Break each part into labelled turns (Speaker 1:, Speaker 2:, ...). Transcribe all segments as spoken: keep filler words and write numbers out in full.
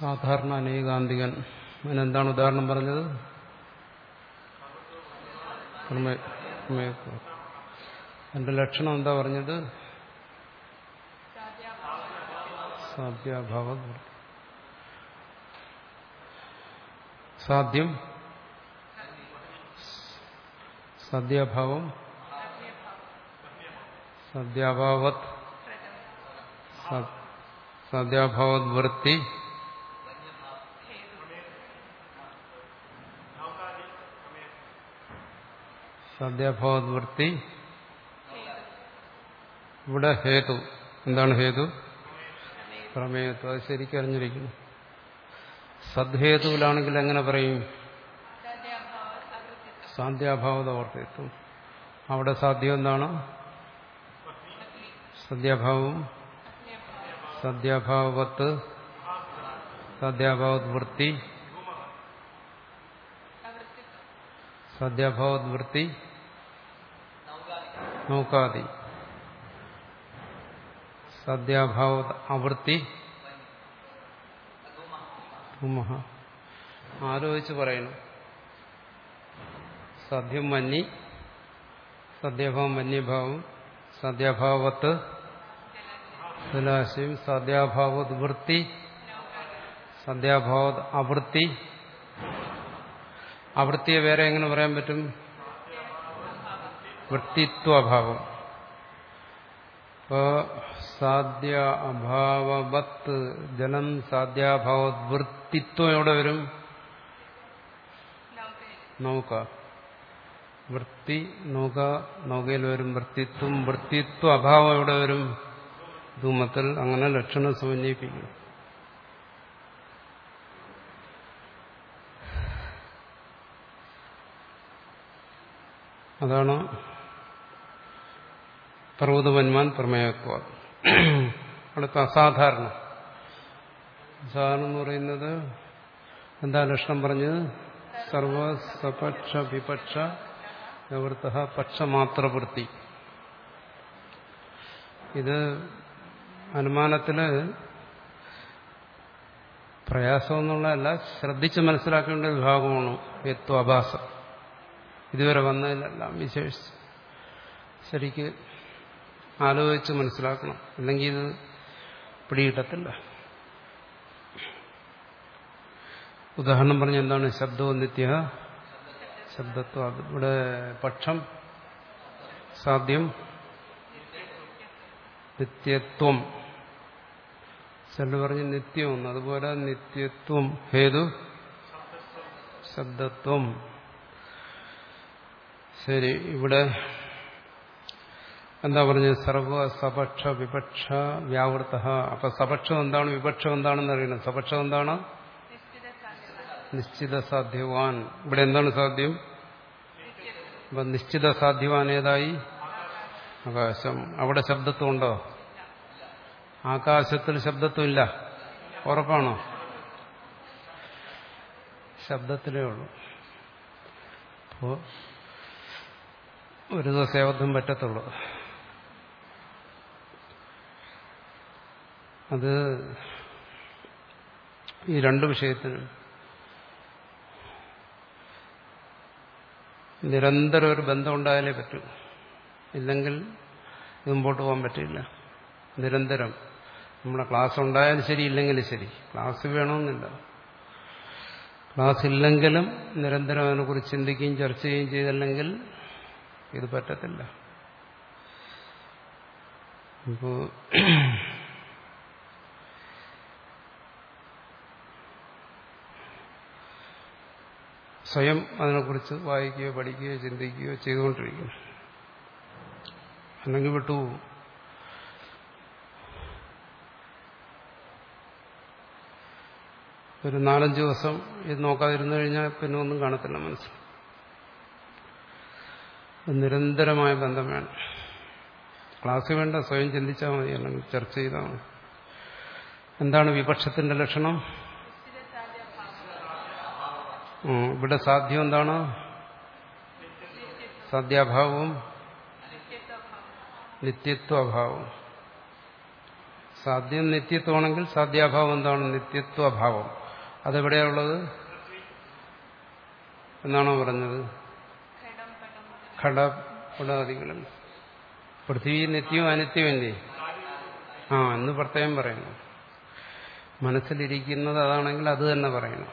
Speaker 1: സാധാരണ അനേകാന്തികൻ. അതിനെന്താണ് ഉദാഹരണം പറഞ്ഞത്? എന്റെ ലക്ഷണം എന്താ പറഞ്ഞത്? സാധ്യാഭാവ. സാധ്യം സാധ്യാഭാവം സാധ്യാഭാവത് സാധ്യാഭാവത് വൃത്തി സാധ്യാഭാവത് വൃത്തി. ഇവിടെ ഹേതു. എന്താണ് ഹേതു? പ്രമേയത്വം. അത് ശരിക്കും അറിഞ്ഞിരിക്കുന്നു. സദ്ഹേതുവിലാണെങ്കിൽ എങ്ങനെ പറയും? സാധ്യാഭാവത വർത്തിത്വം. അവിടെ സാധ്യം എന്താണ്? സദ്യാഭാവം സദ്യാഭാവത്ത് സദ്യാഭാവത് വൃത്തി സദ്യാഭാവത് വൃത്തി നൗകാദി സദ്യാഭാവത് അവൃത്തി. ആലോചിച്ച് പറയണം. സദ്യം മന്നി സദ്യാഭാവം മന്യഭാവം സദ്യാഭാവത്ത് ജലാശയം സദ്യാഭാവത് വൃത്തി സദ്യാഭാവത് അവൃത്തി. അവൃത്തിയെ വേറെ എങ്ങനെ പറയാൻ പറ്റും? വൃത്തിത്വഭാവം. ഇപ്പോ സാധ്യ അഭാവവത്ത് ജലം സാധ്യാഭാവത് വൃത്തിത്വം എവിടെ വരും? നൗക. വൃത്തി നൗക. നൗകയിൽ വരും വൃത്തിത്വം. വൃത്തിത്വ അഭാവം എവിടെ വരും? ധൂമത്തിൽ. അങ്ങനെ ലക്ഷണം സമന്വയിപ്പിക്കും. അതാണ് പർവ്വതവന്മാൻ പ്രമേയത്വ. അടുത്ത അസാധാരണ. അസാധാരണം എന്ന് പറയുന്നത് എന്താ ലക്ഷണം പറഞ്ഞത്? സർവ സപക്ഷ വിപക്ഷ നിവൃത്ത പക്ഷമാത്രവൃത്തി. ഇത് അനുമാനത്തില് പ്രയാസം എന്നുള്ളതല്ല, ശ്രദ്ധിച്ച് മനസ്സിലാക്കേണ്ട ഒരു ഭാഗമാണ് യത്വാഭാസം. ഇതുവരെ വന്നതിലെല്ലാം വിശേഷിച്ച് ശരിക്ക് ആലോചിച്ച് മനസ്സിലാക്കണം, അല്ലെങ്കിൽ ഇത് പിടികിട്ടത്തില്ല. ഉദാഹരണം പറഞ്ഞ എന്താണ്? ശബ്ദവും നിത്യ ശബ്ദത്വം. ഇവിടെ പക്ഷം സാധ്യം നിത്യത്വം. ചില പറഞ്ഞ് നിത്യം. അതുപോലെ നിത്യത്വം ഹേതു ശബ്ദത്വം. ശരി, ഇവിടെ എന്താ പറഞ്ഞത്? സർവ സപക്ഷ വിപക്ഷ വ്യാവൃത്ത. അപ്പൊ സപക്ഷം എന്താണ്, വിപക്ഷം എന്താണെന്ന് അറിയണം. സപക്ഷം എന്താണ്? നിശ്ചിത സാധ്യവാൻ. ഇവിടെ എന്താണ് സാധ്യം? അപ്പൊ നിശ്ചിത സാധ്യവാൻ ഏതായി? ആകാശം. അവിടെ ശബ്ദത്വം ഉണ്ടോ? ആകാശത്തിൽ ശബ്ദത്വം ഇല്ല. ഉറപ്പാണോ? ശബ്ദത്തിലേ ഉള്ളൂ. അപ്പോ ഒരു ദിവസം ഏവദ്ധം പറ്റത്തുള്ളൂ. അത് ഈ രണ്ട് വിഷയത്തിനും നിരന്തരം ഒരു ബന്ധം ഉണ്ടായാലേ പറ്റൂ. ഇല്ലെങ്കിൽ മുമ്പോട്ട് പോകാൻ പറ്റില്ല. നിരന്തരം നമ്മുടെ ക്ലാസ് ഉണ്ടായാലും ശരി, ഇല്ലെങ്കിലും ശരി. ക്ലാസ് വേണമെന്നില്ല. ക്ലാസ് ഇല്ലെങ്കിലും നിരന്തരം അതിനെക്കുറിച്ച് ചിന്തിക്കുകയും ചർച്ച ചെയ്യുകയും ചെയ്തില്ലെങ്കിൽ ഇത് പറ്റത്തില്ല. ഇപ്പോ സ്വയം അതിനെക്കുറിച്ച് വായിക്കുകയോ പഠിക്കുകയോ ചിന്തിക്കുകയോ ചെയ്തുകൊണ്ടിരിക്കും. അല്ലെങ്കിൽ വിട്ടുപോകും. ഒരു നാലഞ്ച് ദിവസം ഇത് നോക്കാതിരുന്നു കഴിഞ്ഞാൽ പിന്നെ ഒന്നും കാണത്തില്ല മനസ്സിൽ. നിരന്തരമായ ബന്ധം വേണം. ക്ലാസ് വേണ്ട, സ്വയം ചിന്തിച്ചാൽ മതി, അല്ലെങ്കിൽ ചർച്ച ചെയ്താൽ മതി. എന്താണ് വിപക്ഷത്തിന്റെ ലക്ഷണം? ഇവിടെ സാധ്യം എന്താണ്? സാധ്യാഭാവവും നിത്യത്വഭാവവും. സാധ്യം നിത്യത്വമാണെങ്കിൽ സാധ്യാഭാവം എന്താണ്? നിത്യത്വഭാവം. അതെവിടെയാണുള്ളത് എന്നാണോ പറഞ്ഞത്? ഘടപടാദികളിൽ. പൃഥ്വി നിത്യവും അനിത്യമല്ലേ? ആ എന്ന് പ്രത്യേകം പറയണം. മനസ്സിലിരിക്കുന്നത് അതാണെങ്കിൽ അത് തന്നെ പറയണം.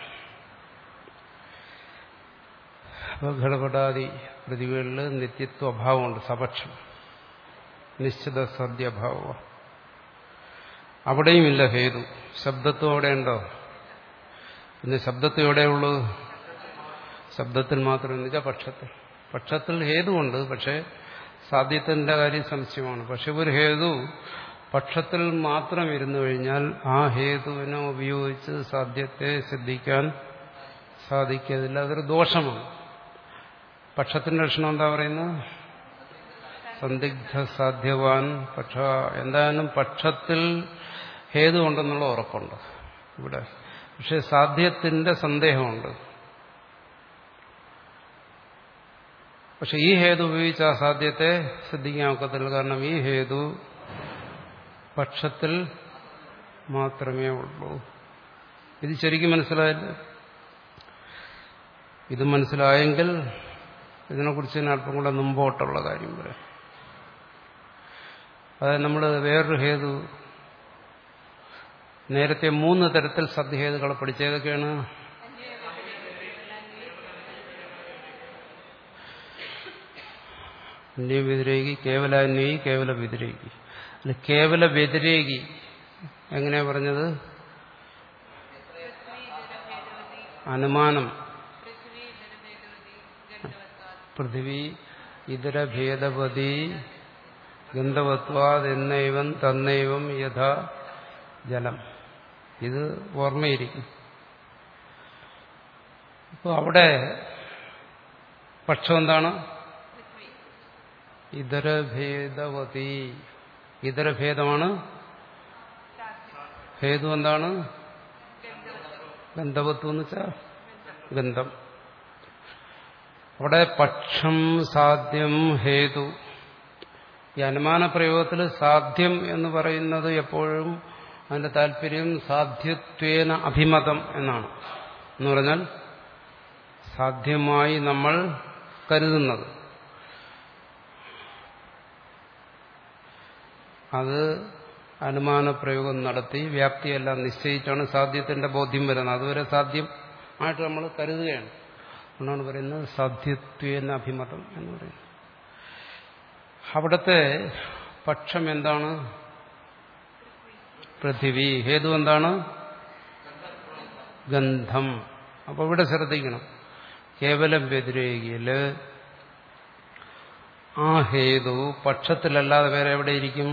Speaker 1: അപ്പോൾ ഘടപടാദി പൃഥ്വികളിൽ നിത്യത്വഭാവമുണ്ട്, സപക്ഷം, നിശ്ചിത സാധ്യഭാവം. അവിടെയുമില്ല ഹേതു. ശബ്ദത്വം അവിടെയുണ്ടോ? പിന്നെ ശബ്ദത്വം എവിടെയുള്ളൂ? ശബ്ദത്തിൽ മാത്രം. എന്ന് വെച്ചാൽ പക്ഷത്തിൽ. പക്ഷത്തിൽ ഹേതുവുണ്ട്, പക്ഷെ സാധ്യത്തിന്റെ കാര്യം സംശയമാണ്. പക്ഷെ ഒരു ഹേതു പക്ഷത്തിൽ മാത്രം ഇരുന്നു കഴിഞ്ഞാൽ ആ ഹേതുവിനെ ഉപയോഗിച്ച് സാധ്യത്തെ സിദ്ധിക്കാൻ സാധിക്കത്തില്ല. അതൊരു ദോഷമാണ്. പക്ഷത്തിന്റെ ലക്ഷണം എന്താ പറയുന്നത്? സന്ദിഗ്ധ സാധ്യവാൻ പക്ഷ. എന്തായാലും പക്ഷത്തിൽ ഹേതു ഉണ്ടെന്നുള്ള ഉറപ്പുണ്ട് ഇവിടെ. പക്ഷെ സാധ്യത്തിന്റെ സന്ദേഹമുണ്ട്. പക്ഷെ ഈ ഹേതു ഉപയോഗിച്ച് ആ സാധ്യത്തെ സിദ്ധിക്കാൻ ഒക്കത്തില്ല. കാരണം ഈ ഹേതു പക്ഷത്തിൽ മാത്രമേ ഉള്ളൂ. ഇത് ശരിക്കും മനസ്സിലായില്ല. ഇത് മനസ്സിലായെങ്കിൽ ഇതിനെക്കുറിച്ച് തന്നെ അല്പം കൂടെ മുമ്പോട്ടുള്ള കാര്യം പറയാം. അതായത് നമ്മൾ വേറൊരു ഹേതു, നേരത്തെ മൂന്ന് തരത്തിൽ സദ്ഹേതുക്കളെ പഠിച്ച ഏതൊക്കെയാണ്? അന്യ വ്യതിരേകി, കേവലാന്വയി, കേവല വ്യതിരേകി. അല്ല, കേവല വ്യതിരേകി എങ്ങനെയാ പറഞ്ഞത്? അനുമാനം. പൃഥിവി ഇതര ഭേദവതി ഗന്ധവത്വാദ് എന്നൈവം തന്നൈവം യഥാ ജലം. ഇത് ഓർമ്മയിരിക്കും. അപ്പോൾ അവിടെ പക്ഷം എന്താണ്? ഇതരഭേദവതി. ഇതരഭേദമാണ്. ഹേതു എന്താണ്? ഗന്ധവത്വം എന്ന് വെച്ചാൽ ഗന്ധം. അവിടെ പക്ഷം, സാധ്യം, ഹേതു. ഈ അനുമാന പ്രയോഗത്തിൽ സാധ്യം എന്ന് പറയുന്നത് എപ്പോഴും അതിന്റെ താല്പര്യം സാധ്യത്വേന അഭിമതം എന്നാണ്. എന്ന് പറഞ്ഞാൽ സാധ്യമായി നമ്മൾ കരുതുന്നത്. അത് അനുമാന പ്രയോഗം നടത്തി വ്യാപ്തിയെല്ലാം നിശ്ചയിച്ചാണ് സാധ്യത്തിന്റെ ബോധ്യം വരുന്നത്. അതുവരെ സാധ്യമായിട്ട് നമ്മൾ കരുതുകയാണ്. അതുകൊണ്ടാണ് പറയുന്നത് സാധ്യത്വേന അഭിമതം എന്ന് പറയുന്നത്. അവിടുത്തെ പക്ഷം എന്താണ്? പൃഥിവി. ഹേതു എന്താണ്? ഗന്ധം. അപ്പൊ ഇവിടെ ശ്രദ്ധിക്കണം. കേവലം വ്യതിരേകിയില് ആ ഹേതു പക്ഷത്തിലല്ലാതെ വേറെ എവിടെയിരിക്കും?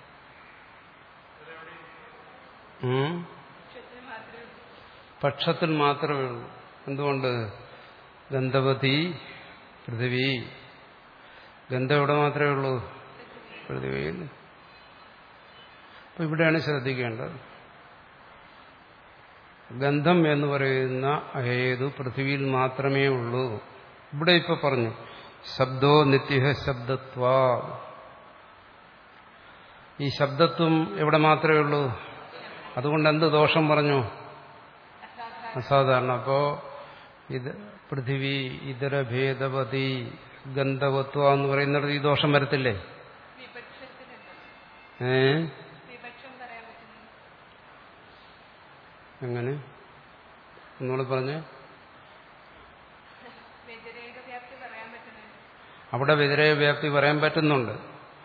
Speaker 1: പക്ഷത്തിൽ മാത്രമേ ഉള്ളൂ. എന്തുകൊണ്ട്? ഗന്ധവതി പൃഥിവി. ഗന്ധം എവിടെ മാത്രമേ ഉള്ളൂ? പൃഥിവിയിൽ. അപ്പൊ ഇവിടെയാണ് ശ്രദ്ധിക്കേണ്ടത്. ഗന്ധം എന്ന് പറയുന്ന ഹേതു പൃഥിവിയിൽ മാത്രമേ ഉള്ളൂ. ഇവിടെ ഇപ്പൊ പറഞ്ഞു ശബ്ദോ നിത്യ ശബ്ദത്വാ. ഈ ശബ്ദത്വം എവിടെ മാത്രമേ ഉള്ളൂ? അതുകൊണ്ട് എന്ത് ദോഷം പറഞ്ഞു? അസാധാരണ. അപ്പോ ഇത് പൃഥിവി ഇതര ഭേദവതി ഗന്ധവത്വ എന്ന് പറയുന്നത് ഈ ദോഷം വരത്തില്ലേ? ഏ എങ്ങനെ ഒന്നുകൂടെ പറഞ്ഞേ. അവിടെ വ്യതിരേക വ്യാപ്തി പറയാൻ പറ്റുന്നുണ്ട്.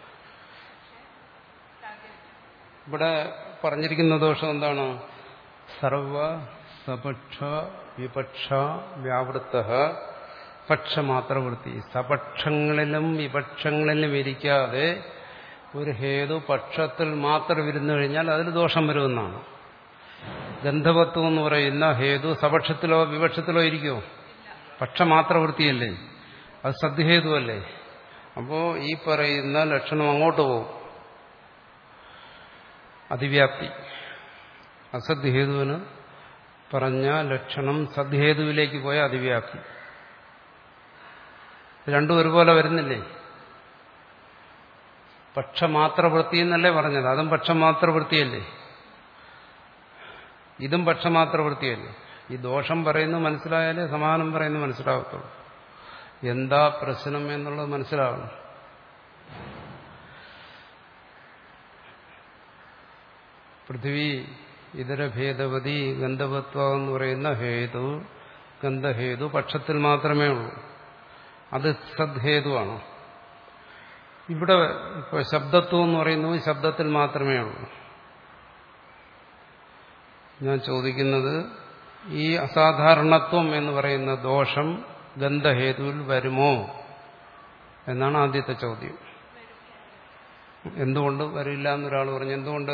Speaker 1: ഇവിടെ പറഞ്ഞിരിക്കുന്ന ദോഷം എന്താണ്? സർവ സപക്ഷ വിപക്ഷ വ്യാവൃത്ത പക്ഷമാത്രവൃത്തി. സപക്ഷങ്ങളിലും വിപക്ഷങ്ങളിലും ഇരിക്കാതെ ഒരു ഹേതു പക്ഷത്തിൽ മാത്രം ഇരുന്നു കഴിഞ്ഞാൽ അതിന് ദോഷം വരുമെന്നാണ്. ഗന്ധവത്വം എന്ന് പറയുന്ന ഹേതു സപക്ഷത്തിലോ വിപക്ഷത്തിലോ ഇരിക്കുമോ? പക്ഷമാത്രവൃത്തിയല്ലേ, അത് സദ്ഹേതുവല്ലേ. അപ്പോ ഈ പറയുന്ന ലക്ഷണം അങ്ങോട്ട് പോകും. അതിവ്യാപ്തി. അസദ്ഹേതുവിന് പറഞ്ഞ ലക്ഷണം സദ്ഹേതുവിലേക്ക് പോയ അതിവ്യാപ്തി. രണ്ടും ഒരുപോലെ വരുന്നില്ലേ? പക്ഷമാത്രവൃത്തി എന്നല്ലേ പറഞ്ഞത്, അതും പക്ഷമാത്രവൃത്തിയല്ലേ, ഇതും പക്ഷമാത്രവൃത്തിയല്ലേ. ഈ ദോഷം പറയുന്നത് മനസ്സിലായാലേ സമാനം പറയുന്നത് മനസ്സിലാകത്തുള്ളൂ. എന്താ പ്രശ്നം എന്നുള്ളത് മനസ്സിലാവണം. പൃഥ്വി ഇതര ഭേദവതി ഗന്ധവത്വം എന്ന് പറയുന്ന ഹേതു, ഗന്ധഹേതു പക്ഷത്തിൽ മാത്രമേ ഉള്ളൂ. അത് സദ്ഹേതുവാണ്. ഇവിടെ ഇപ്പൊ ശബ്ദത്വം എന്ന് പറയുന്നത് ശബ്ദത്തിൽ മാത്രമേ ഉള്ളൂ. ഞാൻ ചോദിക്കുന്നത്, ഈ അസാധാരണത്വം എന്ന് പറയുന്ന ദോഷം ഗന്ധഹേതുവിൽ വരുമോ എന്നാണ് ആദ്യത്തെ ചോദ്യം. എന്തുകൊണ്ട് വരില്ല എന്നൊരാൾ പറഞ്ഞു. എന്തുകൊണ്ട്?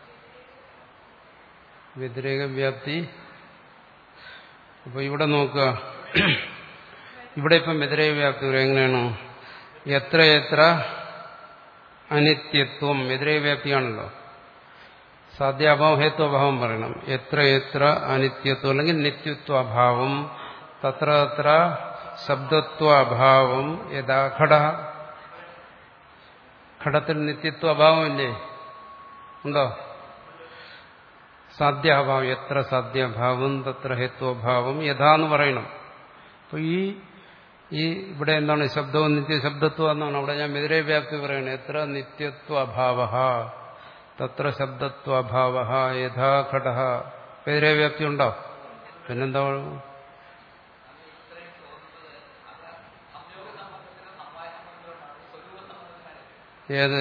Speaker 1: വ്യതിരേക വ്യാപ്തി. അപ്പൊ ഇവിടെ നോക്കുക, ഇവിടെ ഇപ്പം വ്യതിരേക വ്യാപ്തി എങ്ങനെയാണ്? എത്ര എത്ര അനിത്യത്വം വ്യതിരേക വ്യാപ്തിയാണല്ലോ. സാധ്യാഭാവം ഹേത്വഭാവം പറയണം. എത്ര എത്ര അനിത്യത്വം അല്ലെങ്കിൽ നിത്യത്വഭാവം തത്ര തത്ര ശബ്ദത്വഭാവം യഥാ ഘട. ഘടത്തിൽ നിത്യത്വഭാവമില്ലേ? ഉണ്ടോ? സാധ്യാഭാവം എത്ര സാധ്യഭാവം തത്ര ഹേത്വഭാവം യഥാ എന്ന് പറയണം. അപ്പൊ ഈ ഈ ഇവിടെ എന്താണ് ശബ്ദവും നിത്യശബ്ദത്വം എന്നാണ്. അവിടെ ഞാൻ വ്യതിരേക വ്യാപ്തി പറയണേ. എത്ര നിത്യത്വഭാവ തത്ര ശബ്ദത്വഭാവ യഥാ ഘട. വ്യതിരേക വ്യാപ്തി ഉണ്ടോ? പിന്നെന്താ? ഏത്?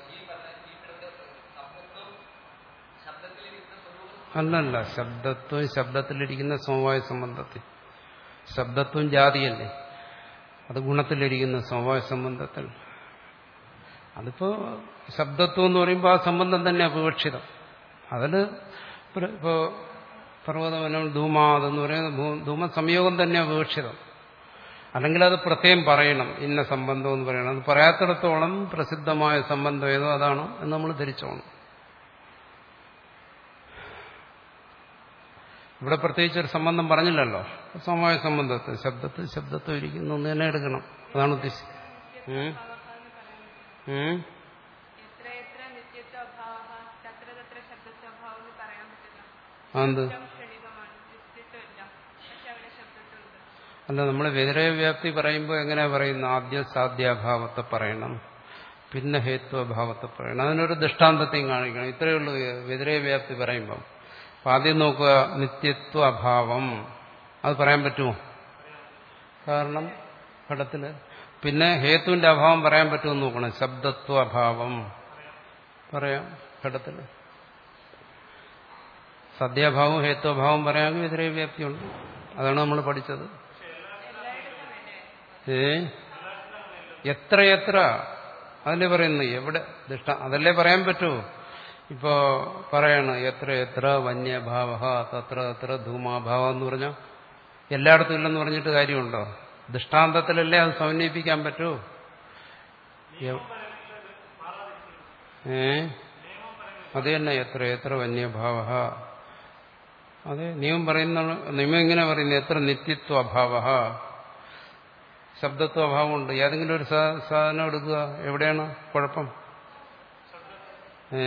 Speaker 1: അല്ലല്ല, ശബ്ദത്വം ശബ്ദത്തിലിരിക്കുന്ന സമവായ സംബന്ധത്തിൽ. ശബ്ദത്വം ജാതിയല്ലേ, അത് ഗുണത്തിലിരിക്കുന്ന സമവായ സംബന്ധത്തിൽ. അതിപ്പോ ശബ്ദത്വം എന്ന് പറയുമ്പോൾ ആ സംബന്ധം തന്നെ വിവക്ഷിതം. അതിൽ ഇപ്പോ പർവ്വതവനം ധൂമാതെന്ന് പറയുന്നത് ധൂമ സംയോഗം തന്നെയാണ് വിവക്ഷിതം. അല്ലെങ്കിൽ അത് പ്രത്യേകം പറയണം, ഇന്ന സംബന്ധം എന്ന് പറയണം. അത് പറയാത്തിടത്തോളം പ്രസിദ്ധമായ സംബന്ധം ഏതോ അതാണ് എന്ന് നമ്മൾ ധരിച്ചോണം. ഇവിടെ പ്രത്യേകിച്ച് ഒരു സംബന്ധം പറഞ്ഞില്ലല്ലോ. സമവായ സംബന്ധത്തിൽ ശബ്ദത്തിൽ ശബ്ദത്വം ഇരിക്കുന്നു എന്ന് തന്നെ എടുക്കണം. അതാണ് ഉദ്ദേശിച്ചത്. എന്ത്? അല്ല, നമ്മൾ വ്യതിരേക വ്യാപ്തി പറയുമ്പോൾ എങ്ങനെയാ പറയുന്നത്? ആദ്യം സാധ്യാഭാവത്തെ പറയണം, പിന്നെ ഹേത്വഭാവത്തെ പറയണം. അതിനൊരു ദൃഷ്ടാന്തത്തെയും കാണിക്കണം. ഇത്രയേ ഉള്ളൂ വ്യതിരേക വ്യാപ്തി പറയുമ്പം. അപ്പൊ ആദ്യം നോക്കുക, നിത്യത്വ അഭാവം. അത് പറയാൻ പറ്റുമോ? കാരണം ഘടത്തില്. പിന്നെ ഹേത്തുവിന്റെ അഭാവം പറയാൻ പറ്റുമെന്ന് നോക്കണം. ശബ്ദത്വ അഭാവം പറയാം ഘടത്തില്. സദ്യാഭാവം ഹേത്വഭാവം പറയാമെങ്കിൽ വ്യതിരേക വ്യാപ്തിയുണ്ട്. അതാണ് നമ്മൾ പഠിച്ചത്. ഏ എത്രയെത്ര അതല്ലേ പറയുന്നത്? എവിടെ ദൃഷ്ട അതല്ലേ പറയാൻ പറ്റൂ. ഇപ്പോ പറയണം എത്ര എത്ര വന്യഭാവ തത്ര തത്ര ധൂമാഭാവം എന്ന് പറഞ്ഞാൽ എല്ലായിടത്തും ഇല്ലെന്ന് പറഞ്ഞിട്ട് കാര്യമുണ്ടോ? ദൃഷ്ടാന്തത്തിലല്ലേ അത് സമന്വയിപ്പിക്കാൻ പറ്റൂ. ഏ അത് തന്നെ എത്ര എത്ര വന്യഭാവ. അതെ, നിയമം പറയുന്ന നിയമം എങ്ങനെ പറയുന്നത്? എത്ര നിത്യത്വ അഭാവ, ശബ്ദത്വ അഭാവമുണ്ട്. ഏതെങ്കിലും ഒരു സാധനം എടുക്കുക, എവിടെയാണ് കുഴപ്പം? ഏ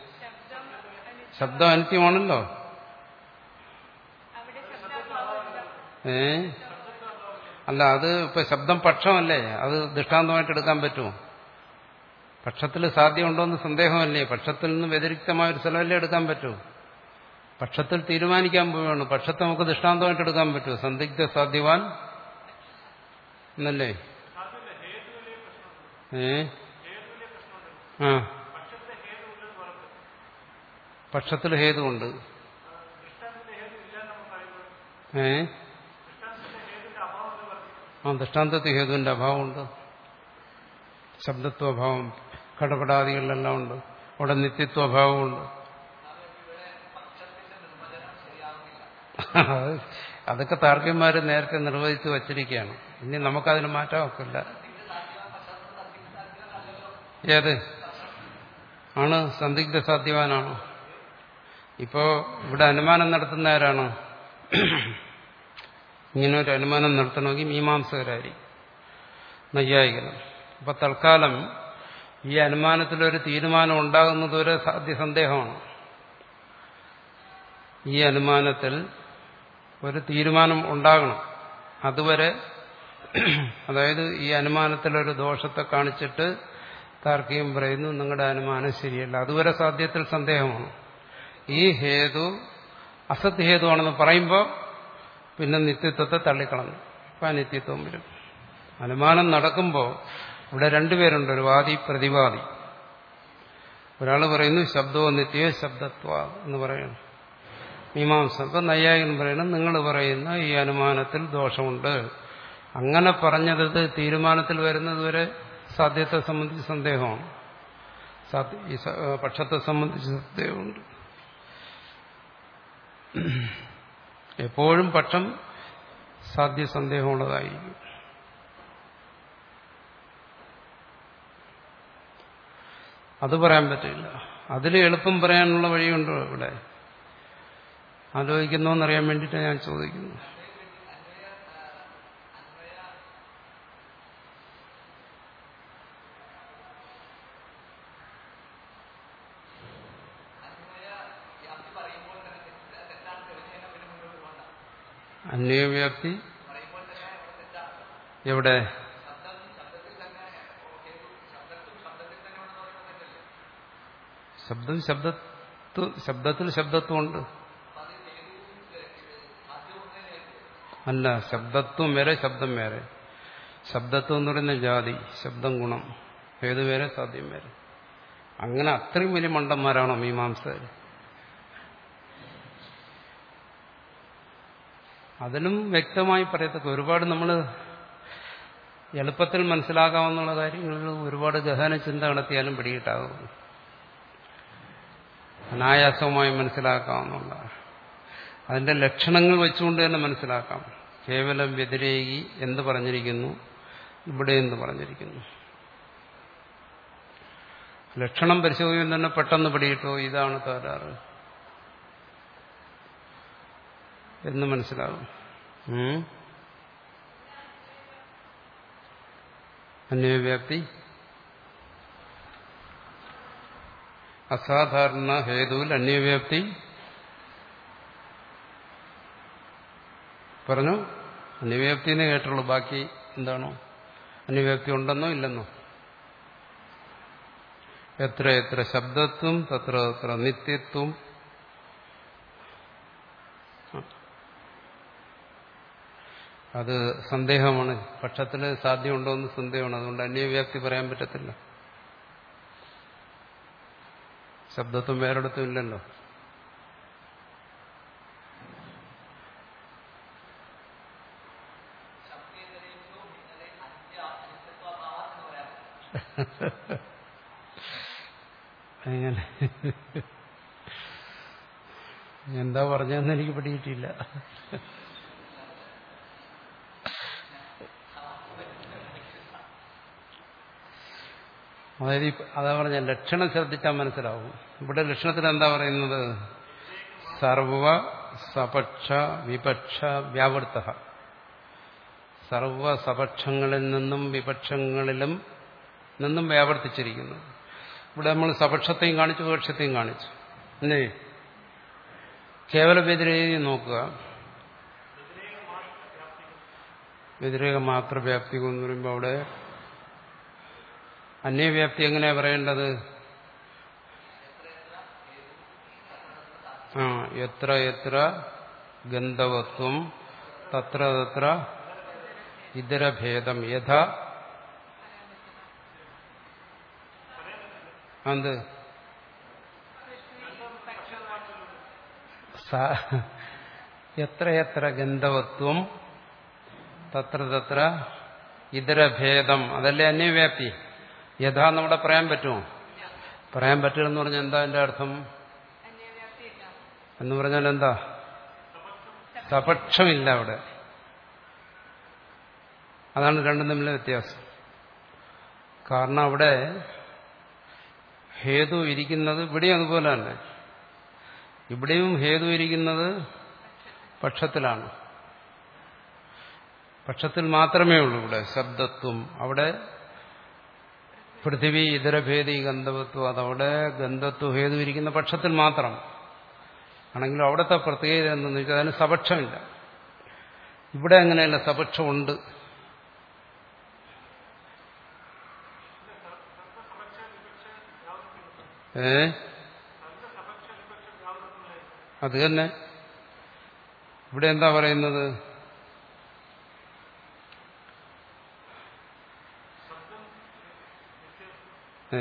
Speaker 1: ശബ്ദം അനിത്യമാണല്ലോ. ഏ അല്ല, അത് ഇപ്പൊ ശബ്ദം പക്ഷമല്ലേ, അത് ദൃഷ്ടാന്തമായിട്ട് എടുക്കാൻ പറ്റുമോ? പക്ഷത്തിൽ സാധ്യമുണ്ടോയെന്ന് സന്ദേഹമല്ലേ. പക്ഷത്തിൽ നിന്ന് വ്യതിരിക്തമായ ഒരു സ്ഥലമല്ലേ എടുക്കാൻ പറ്റൂ. പക്ഷത്തിൽ തീരുമാനിക്കാൻ പോവുകയാണ്. പക്ഷത്തെ നമുക്ക് ദൃഷ്ടാന്തമായിട്ട് എടുക്കാൻ പറ്റുമോ? സന്ദിഗ്ധ സാധ്യവാൻ എന്നല്ലേ. ഏ ആ പക്ഷത്തിൽ ഹേതുണ്ട്. ഏ ആ ദൃഷ്ടാന്തത്തിൽ ഹേതുവിന്റെ അഭാവമുണ്ട്. ശബ്ദത്വഭാവം ഘടപടാദികളിലെല്ലാം ഉണ്ട്. അവിടെ നിത്യത്വഭാവമുണ്ട്. അതൊക്കെ താർക്കികന്മാർ നേരത്തെ നിർവചിച്ച് വച്ചിരിക്കുകയാണ്. ഇനി നമുക്കതിന് മാറ്റാൻ ഒക്കില്ല. ഏത് ആണ് സന്ദിഗ്ധ സാധ്യവാനാണോ? ഇപ്പോ ഇവിടെ അനുമാനം നടത്തുന്ന ആരാണ്? ഇങ്ങനെ ഒരു അനുമാനം നടത്തണമെങ്കിൽ മീമാംസകരായിരിക്കും, നൈയായികനും. അപ്പൊ തൽക്കാലം ഈ അനുമാനത്തിലൊരു തീരുമാനം ഉണ്ടാകുന്നതുവരെ സാധ്യസന്ദേഹമാണ്. ഈ അനുമാനത്തിൽ ഒരു തീരുമാനം ഉണ്ടാകണം. അതുവരെ, അതായത് ഈ അനുമാനത്തിലൊരു ദോഷത്തെ കാണിച്ചിട്ട് താർക്കികം പറയുന്നു നിങ്ങളുടെ അനുമാനം ശരിയല്ല. അതുവരെ സാധ്യത്തിൽ സന്ദേഹമാണ്. ഈ ഹേതു അസത് ഹേതുവാണെന്ന് പറയുമ്പോൾ പിന്നെ നിത്യത്വത്തെ തള്ളിക്കളഞ്ഞു. അപ്പം അനിത്യത്വം വരും. അനുമാനം നടക്കുമ്പോൾ ഇവിടെ രണ്ടുപേരുണ്ട്, ഒരു വാദി പ്രതിവാദി. ഒരാൾ പറയുന്നു ശബ്ദോ നിത്യോ ശബ്ദത്വ എന്ന് പറയുന്നു മീമാംസ. അപ്പം നൈയായികൻ പറയണം നിങ്ങൾ പറയുന്ന ഈ അനുമാനത്തിൽ ദോഷമുണ്ട്. അങ്ങനെ പറഞ്ഞത് തീരുമാനത്തിൽ വരുന്നതുവരെ സാധ്യത്തെ സംബന്ധിച്ച് സന്ദേഹമാണ്, ഈ പക്ഷത്തെ സംബന്ധിച്ച് സന്ദേഹമുണ്ട്. എപ്പോഴും പക്ഷം സാധ്യ സന്ദേഹമുള്ളതായിരിക്കും. അത് പറയാൻ പറ്റില്ല. അതിൽ എളുപ്പം പറയാനുള്ള വഴിയുണ്ടോ ഇവിടെ? ആലോചിക്കുന്നോന്നറിയാൻ വേണ്ടിയിട്ടാണ് ഞാൻ ചോദിക്കുന്നത്. അന്വയവ്യാപ്തി എവിടെ? ശബ്ദം ശബ്ദത്വ ശബ്ദത്തിൽ ശബ്ദത്വമുണ്ട്. അല്ല, ശബ്ദത്വം വേറെ ശബ്ദം വേറെ. ശബ്ദത്വം എന്ന് പറയുന്ന ജാതി, ശബ്ദം ഗുണം, ഏത് വേറെ സാധ്യം വേറെ. അങ്ങനെ അത്രയും വലിയ മണ്ടന്മാരാണോ മീമാംസകർ? അതിലും വ്യക്തമായി പറയത്തക്ക ഒരുപാട് നമ്മൾ എളുപ്പത്തിൽ മനസ്സിലാക്കാവുന്ന കാര്യങ്ങളിൽ ഒരുപാട് ഗഹന ചിന്ത നടത്തിയാലും പിടികിട്ടാകും. അനായാസമായി മനസ്സിലാക്കാവുന്നതാണ്. അതിന്റെ ലക്ഷണങ്ങൾ വെച്ചുകൊണ്ട് തന്നെ മനസ്സിലാക്കാം. കേവലം വ്യതിരേകി എന്ത് പറഞ്ഞിരിക്കുന്നു, ഇവിടെ എന്ത് പറഞ്ഞിരിക്കുന്നു, ലക്ഷണം പരിശോധിക്കാൻ തന്നെ പെട്ടെന്ന് പിടികിട്ടോ ഇതാണ് തകരാറ് എന്ന് മനസ്സിലാകും. അന്വയവ്യാപ്തി അസാധാരണ ഹേതുവിൽ അന്വയവ്യാപ്തി പറഞ്ഞു. അന്വയവ്യാപ്തിനെ കേട്ടുള്ളൂ. ബാക്കി എന്താണോ? അന്വയവ്യാപ്തി ഉണ്ടെന്നോ ഇല്ലെന്നോ? എത്ര എത്ര ശബ്ദത്വം തത്ര തത്ര നിത്യത്വം. അത് സന്ദേഹമാണ്. പക്ഷത്തിൽ സാധ്യമുണ്ടോ എന്ന് സന്ദേഹമാണ്. അതുകൊണ്ട് അന്വയവ്യാപ്തി പറയാൻ പറ്റത്തില്ല. ശബ്ദത്വം വേറെടുത്തും ഇല്ലല്ലോ. അങ്ങനെ എന്താ പറഞ്ഞതെന്ന് എനിക്ക് പിടിയിട്ടില്ല. അതായത് അതാ പറഞ്ഞ ലക്ഷണം ശ്രദ്ധിച്ചാൽ മനസ്സിലാവും. ഇവിടെ ലക്ഷണത്തിൽ എന്താ പറയുന്നത്? സർവ സപക്ഷ വിപക്ഷ വ്യാവൃത്ത. സർവ സപക്ഷങ്ങളിൽ നിന്നും വിപക്ഷങ്ങളിലും നിന്നും വ്യാവർത്തിച്ചിരിക്കുന്നു. ഇവിടെ നമ്മൾ സപക്ഷത്തെയും കാണിച്ചു, വിപക്ഷത്തെയും കാണിച്ചു. അല്ലേ? കേവല വ്യതിരേകം നോക്കുക. വ്യതിരേക മാത്ര വ്യാപ്തികം എന്ന് പറയുമ്പോൾ അവിടെ അന്യവ്യാപ്തി എങ്ങനെയാ പറയേണ്ടത്? ആ എത്ര എത്ര ഗന്ധവത്വം തത്ര തത്ര ഇതരഭേദം യഥാ. അത് എത്ര എത്ര ഗന്ധവത്വം തത്ര തത്ര ഇതരഭേദം. അതല്ലേ അന്യവ്യാപ്തി? യഥാ നമ്മുടെ പറയാൻ പറ്റുമോ? പറയാൻ പറ്റില്ലെന്ന് പറഞ്ഞാൽ എന്താ എന്റെ അർത്ഥം? എന്ന് പറഞ്ഞാൽ എന്താ? സപക്ഷമില്ല അവിടെ. അതാണ് രണ്ടും തമ്മിലെ വ്യത്യാസം. കാരണം അവിടെ ഹേതു ഇരിക്കുന്നത് ഇവിടെയും അതുപോലെ തന്നെ. ഇവിടെയും ഹേതു ഇരിക്കുന്നത് പക്ഷത്തിലാണ്. പക്ഷത്തിൽ മാത്രമേ ഉള്ളൂ ഇവിടെ ശബ്ദത്വം. അവിടെ പൃഥിവി ഇതരഭേദി ഗന്ധവത്വം, അതവിടെ ഗന്ധത്വ ഹേതു ഇരിക്കുന്ന പക്ഷത്തിൽ മാത്രം ആണെങ്കിലും അവിടുത്തെ പ്രത്യേകത എന്തെന്ന് വെച്ചാൽ അതിന് സപക്ഷമില്ല. ഇവിടെ അങ്ങനെയല്ല, സപക്ഷമുണ്ട്. ഏ അത് തന്നെ ഇവിടെ എന്താ പറയുന്നത്? ഏ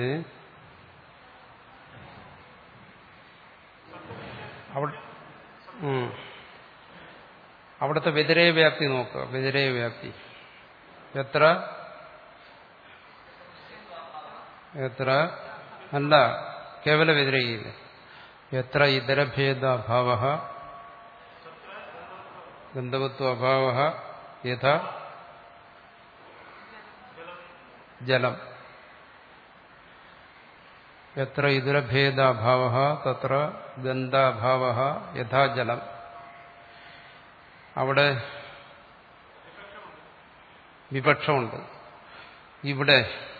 Speaker 1: അവിടുത്തെ വ്യതിരേയ വ്യാപ്തി നോക്കുക. വ്യതിരേയ വ്യാപ്തി എത്ര എത്ര അല്ല, കേവല വ്യതിരേകില്ല. എത്ര ഇതരഭേദാഭാവ ഗന്ധവത്വ അഭാവ യഥ ജലം. എത്ര ഇതരഭേദാഭാവ തത്ര ഗന്ധാഭാവ യഥാ ജലം. അവിടെ വിപക്ഷമുണ്ട്. ഇവിടെ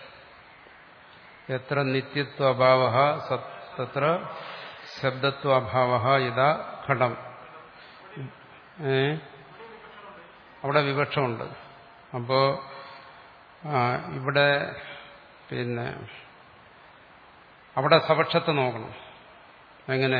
Speaker 1: എത്ര നിത്യത്വഭാവ തത്ര ശബ്ദത്വഭാവ യഥാ ഘടം. ഏ അവിടെ വിപക്ഷമുണ്ട്. അപ്പോ ഇവിടെ പിന്നെ അവിടെ സപക്ഷത്തെ നോക്കണം. എങ്ങനെ?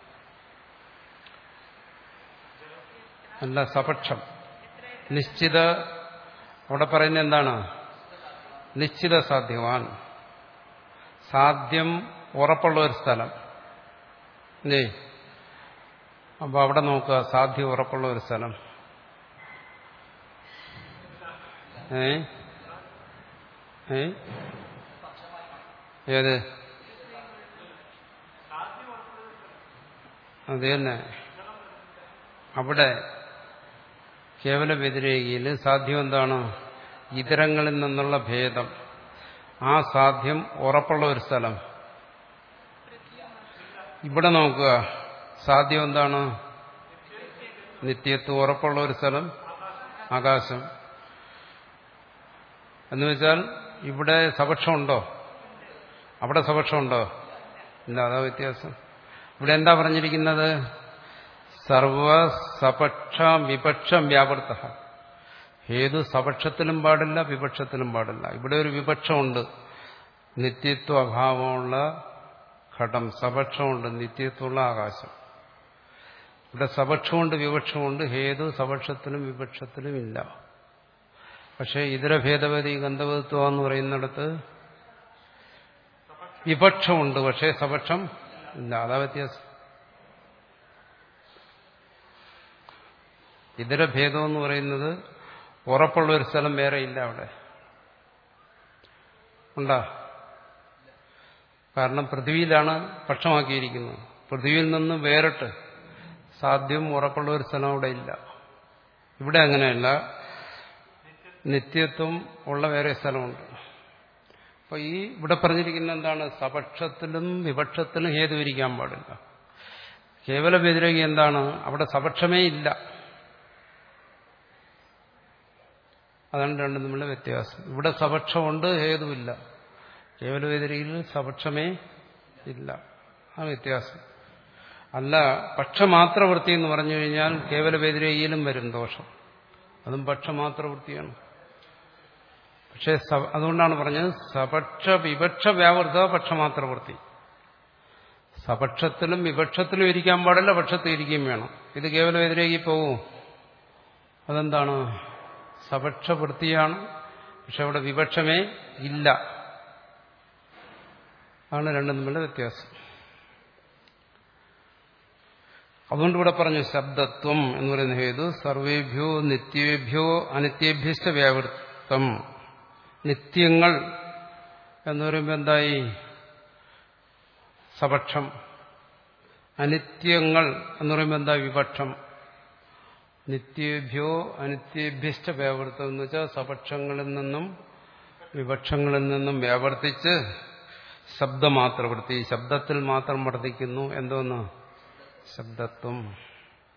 Speaker 1: അല്ല, സപക്ഷം നിശ്ചിത. അവിടെ പറയുന്നത് എന്താണ്? നിശ്ചിത സാധ്യവാൻ, സാധ്യം ഉറപ്പുള്ള ഒരു സ്ഥലം. അല്ലേ? അപ്പൊ അവിടെ നോക്കുക, സാധ്യം ഉറപ്പുള്ള ഒരു സ്ഥലം. ഏ ഏ ഏത്? അത് തന്നെ. അവിടെ കേവല വ്യതിരേകിയിൽ സാധ്യം എന്താണ്? ഇതരങ്ങളിൽ നിന്നുള്ള ഭേദം. ആ സാധ്യം ഉറപ്പുള്ള ഒരു സ്ഥലം. ഇവിടെ നോക്കുക, സാധ്യം എന്താണ്? നിത്യത്വം ഉറപ്പുള്ള ഒരു സ്ഥലം, ആകാശം. എന്നുവെച്ചാൽ ഇവിടെ സപക്ഷമുണ്ടോ? അവിടെ സപക്ഷമുണ്ടോ? ഇല്ല. അതാ വ്യത്യാസം. ഇവിടെ എന്താ പറഞ്ഞിരിക്കുന്നത്? സർവ സപക്ഷ വിപക്ഷം വ്യാവർത്ത. ഏതു സപക്ഷത്തിലും പാടില്ല, വിപക്ഷത്തിലും പാടില്ല. ഇവിടെ ഒരു വിപക്ഷമുണ്ട്, നിത്യത്വ അഭാവമുള്ള ഘടം. സപക്ഷമുണ്ട്, നിത്യത്വമുള്ള ആകാശം. ഇവിടെ സപക്ഷമുണ്ട്, വിപക്ഷമുണ്ട്. ഹേതു സപക്ഷത്തിലും വിപക്ഷത്തിലും ഇല്ല. പക്ഷെ ഇതര ഭേദവതി ഗന്ധവത്വം എന്ന് പറയുന്നിടത്ത് വിപക്ഷമുണ്ട്, പക്ഷേ സപക്ഷം ഇല്ല. അതാ വ്യത്യാസം. ഇതര ഭേദം എന്ന് പറയുന്നത് ഉറപ്പുള്ള ഒരു സ്ഥലം വേറെ ഇല്ല. അവിടെ ഉണ്ടാ? കാരണം പൃഥ്വിയിലാണ് പക്ഷമാക്കിയിരിക്കുന്നത്. പൃഥ്വിയിൽ നിന്ന് വേറിട്ട് സാധ്യം ഉറപ്പുള്ള ഒരു സ്ഥലം അവിടെ ഇല്ല. ഇവിടെ അങ്ങനെയല്ല, നിത്യത്വം ഉള്ള വേറെ സ്ഥലമുണ്ട്. അപ്പൊ ഈ ഇവിടെ പറഞ്ഞിരിക്കുന്ന എന്താണ്? സപക്ഷത്തിലും വിപക്ഷത്തിലും ഹേതു ഇരിക്കാൻ പാടില്ല. കേവല വ്യതിരേകി എന്താണ്? അവിടെ സപക്ഷമേ ഇല്ല. അതാണ് രണ്ടും തമ്മിലുള്ള വ്യത്യാസം. ഇവിടെ സപക്ഷമുണ്ട്, ഹേതുവില്ല. കേവല വ്യതിരേകിയിൽ സപക്ഷമേ ഇല്ല. ആ വ്യത്യാസം. അല്ല, പക്ഷമാത്രവൃത്തി എന്ന് പറഞ്ഞു കഴിഞ്ഞാൽ കേവല വ്യതിരേകിയിലും വരും ദോഷം. അതും പക്ഷമാത്രവൃത്തിയാണ്. പക്ഷെ അതുകൊണ്ടാണ് പറഞ്ഞത് സപക്ഷ വിപക്ഷ വ്യാവൃത പക്ഷമാത്രവൃത്തി. സപക്ഷത്തിലും വിപക്ഷത്തിലും ഇരിക്കാൻ പാടില്ല, പക്ഷത്തിൽ ഇരിക്കുകയും വേണം. ഇത് കേവല വ്യതിരേകി പോവും. അതെന്താണ്? സപക്ഷവൃത്തിയാണ്, പക്ഷെ അവിടെ വിപക്ഷമേ ഇല്ല. ആണ് രണ്ടും തമ്മിലുള്ള വ്യത്യാസം. അതുകൊണ്ട് ഇവിടെ പറഞ്ഞു ശബ്ദത്വം എന്ന് പറയുന്ന ഹേതു സർവേഭ്യോ നിത്യേഭ്യോ അനിത്യേഭ്യശ്ച വ്യാവൃത്തം. നിത്യങ്ങൾ എന്ന് പറയുമ്പോൾ എന്തായി? സപക്ഷം. അനിത്യങ്ങൾ എന്ന് പറയുമ്പോൾ എന്താ? വിപക്ഷം. നിത്യേഭ്യോ അനിത്യേഭ്യശ്ച വ്യാവൃത്തം എന്ന് വെച്ചാൽ സപക്ഷങ്ങളിൽ നിന്നും വിപക്ഷങ്ങളിൽ നിന്നും വ്യാവർത്തിച്ച് ശബ്ദമാത്രവൃത്തി, ശബ്ദത്തിൽ മാത്രം വർദ്ധിക്കുന്നു. എന്തോന്ന്? ശബ്ദത്വം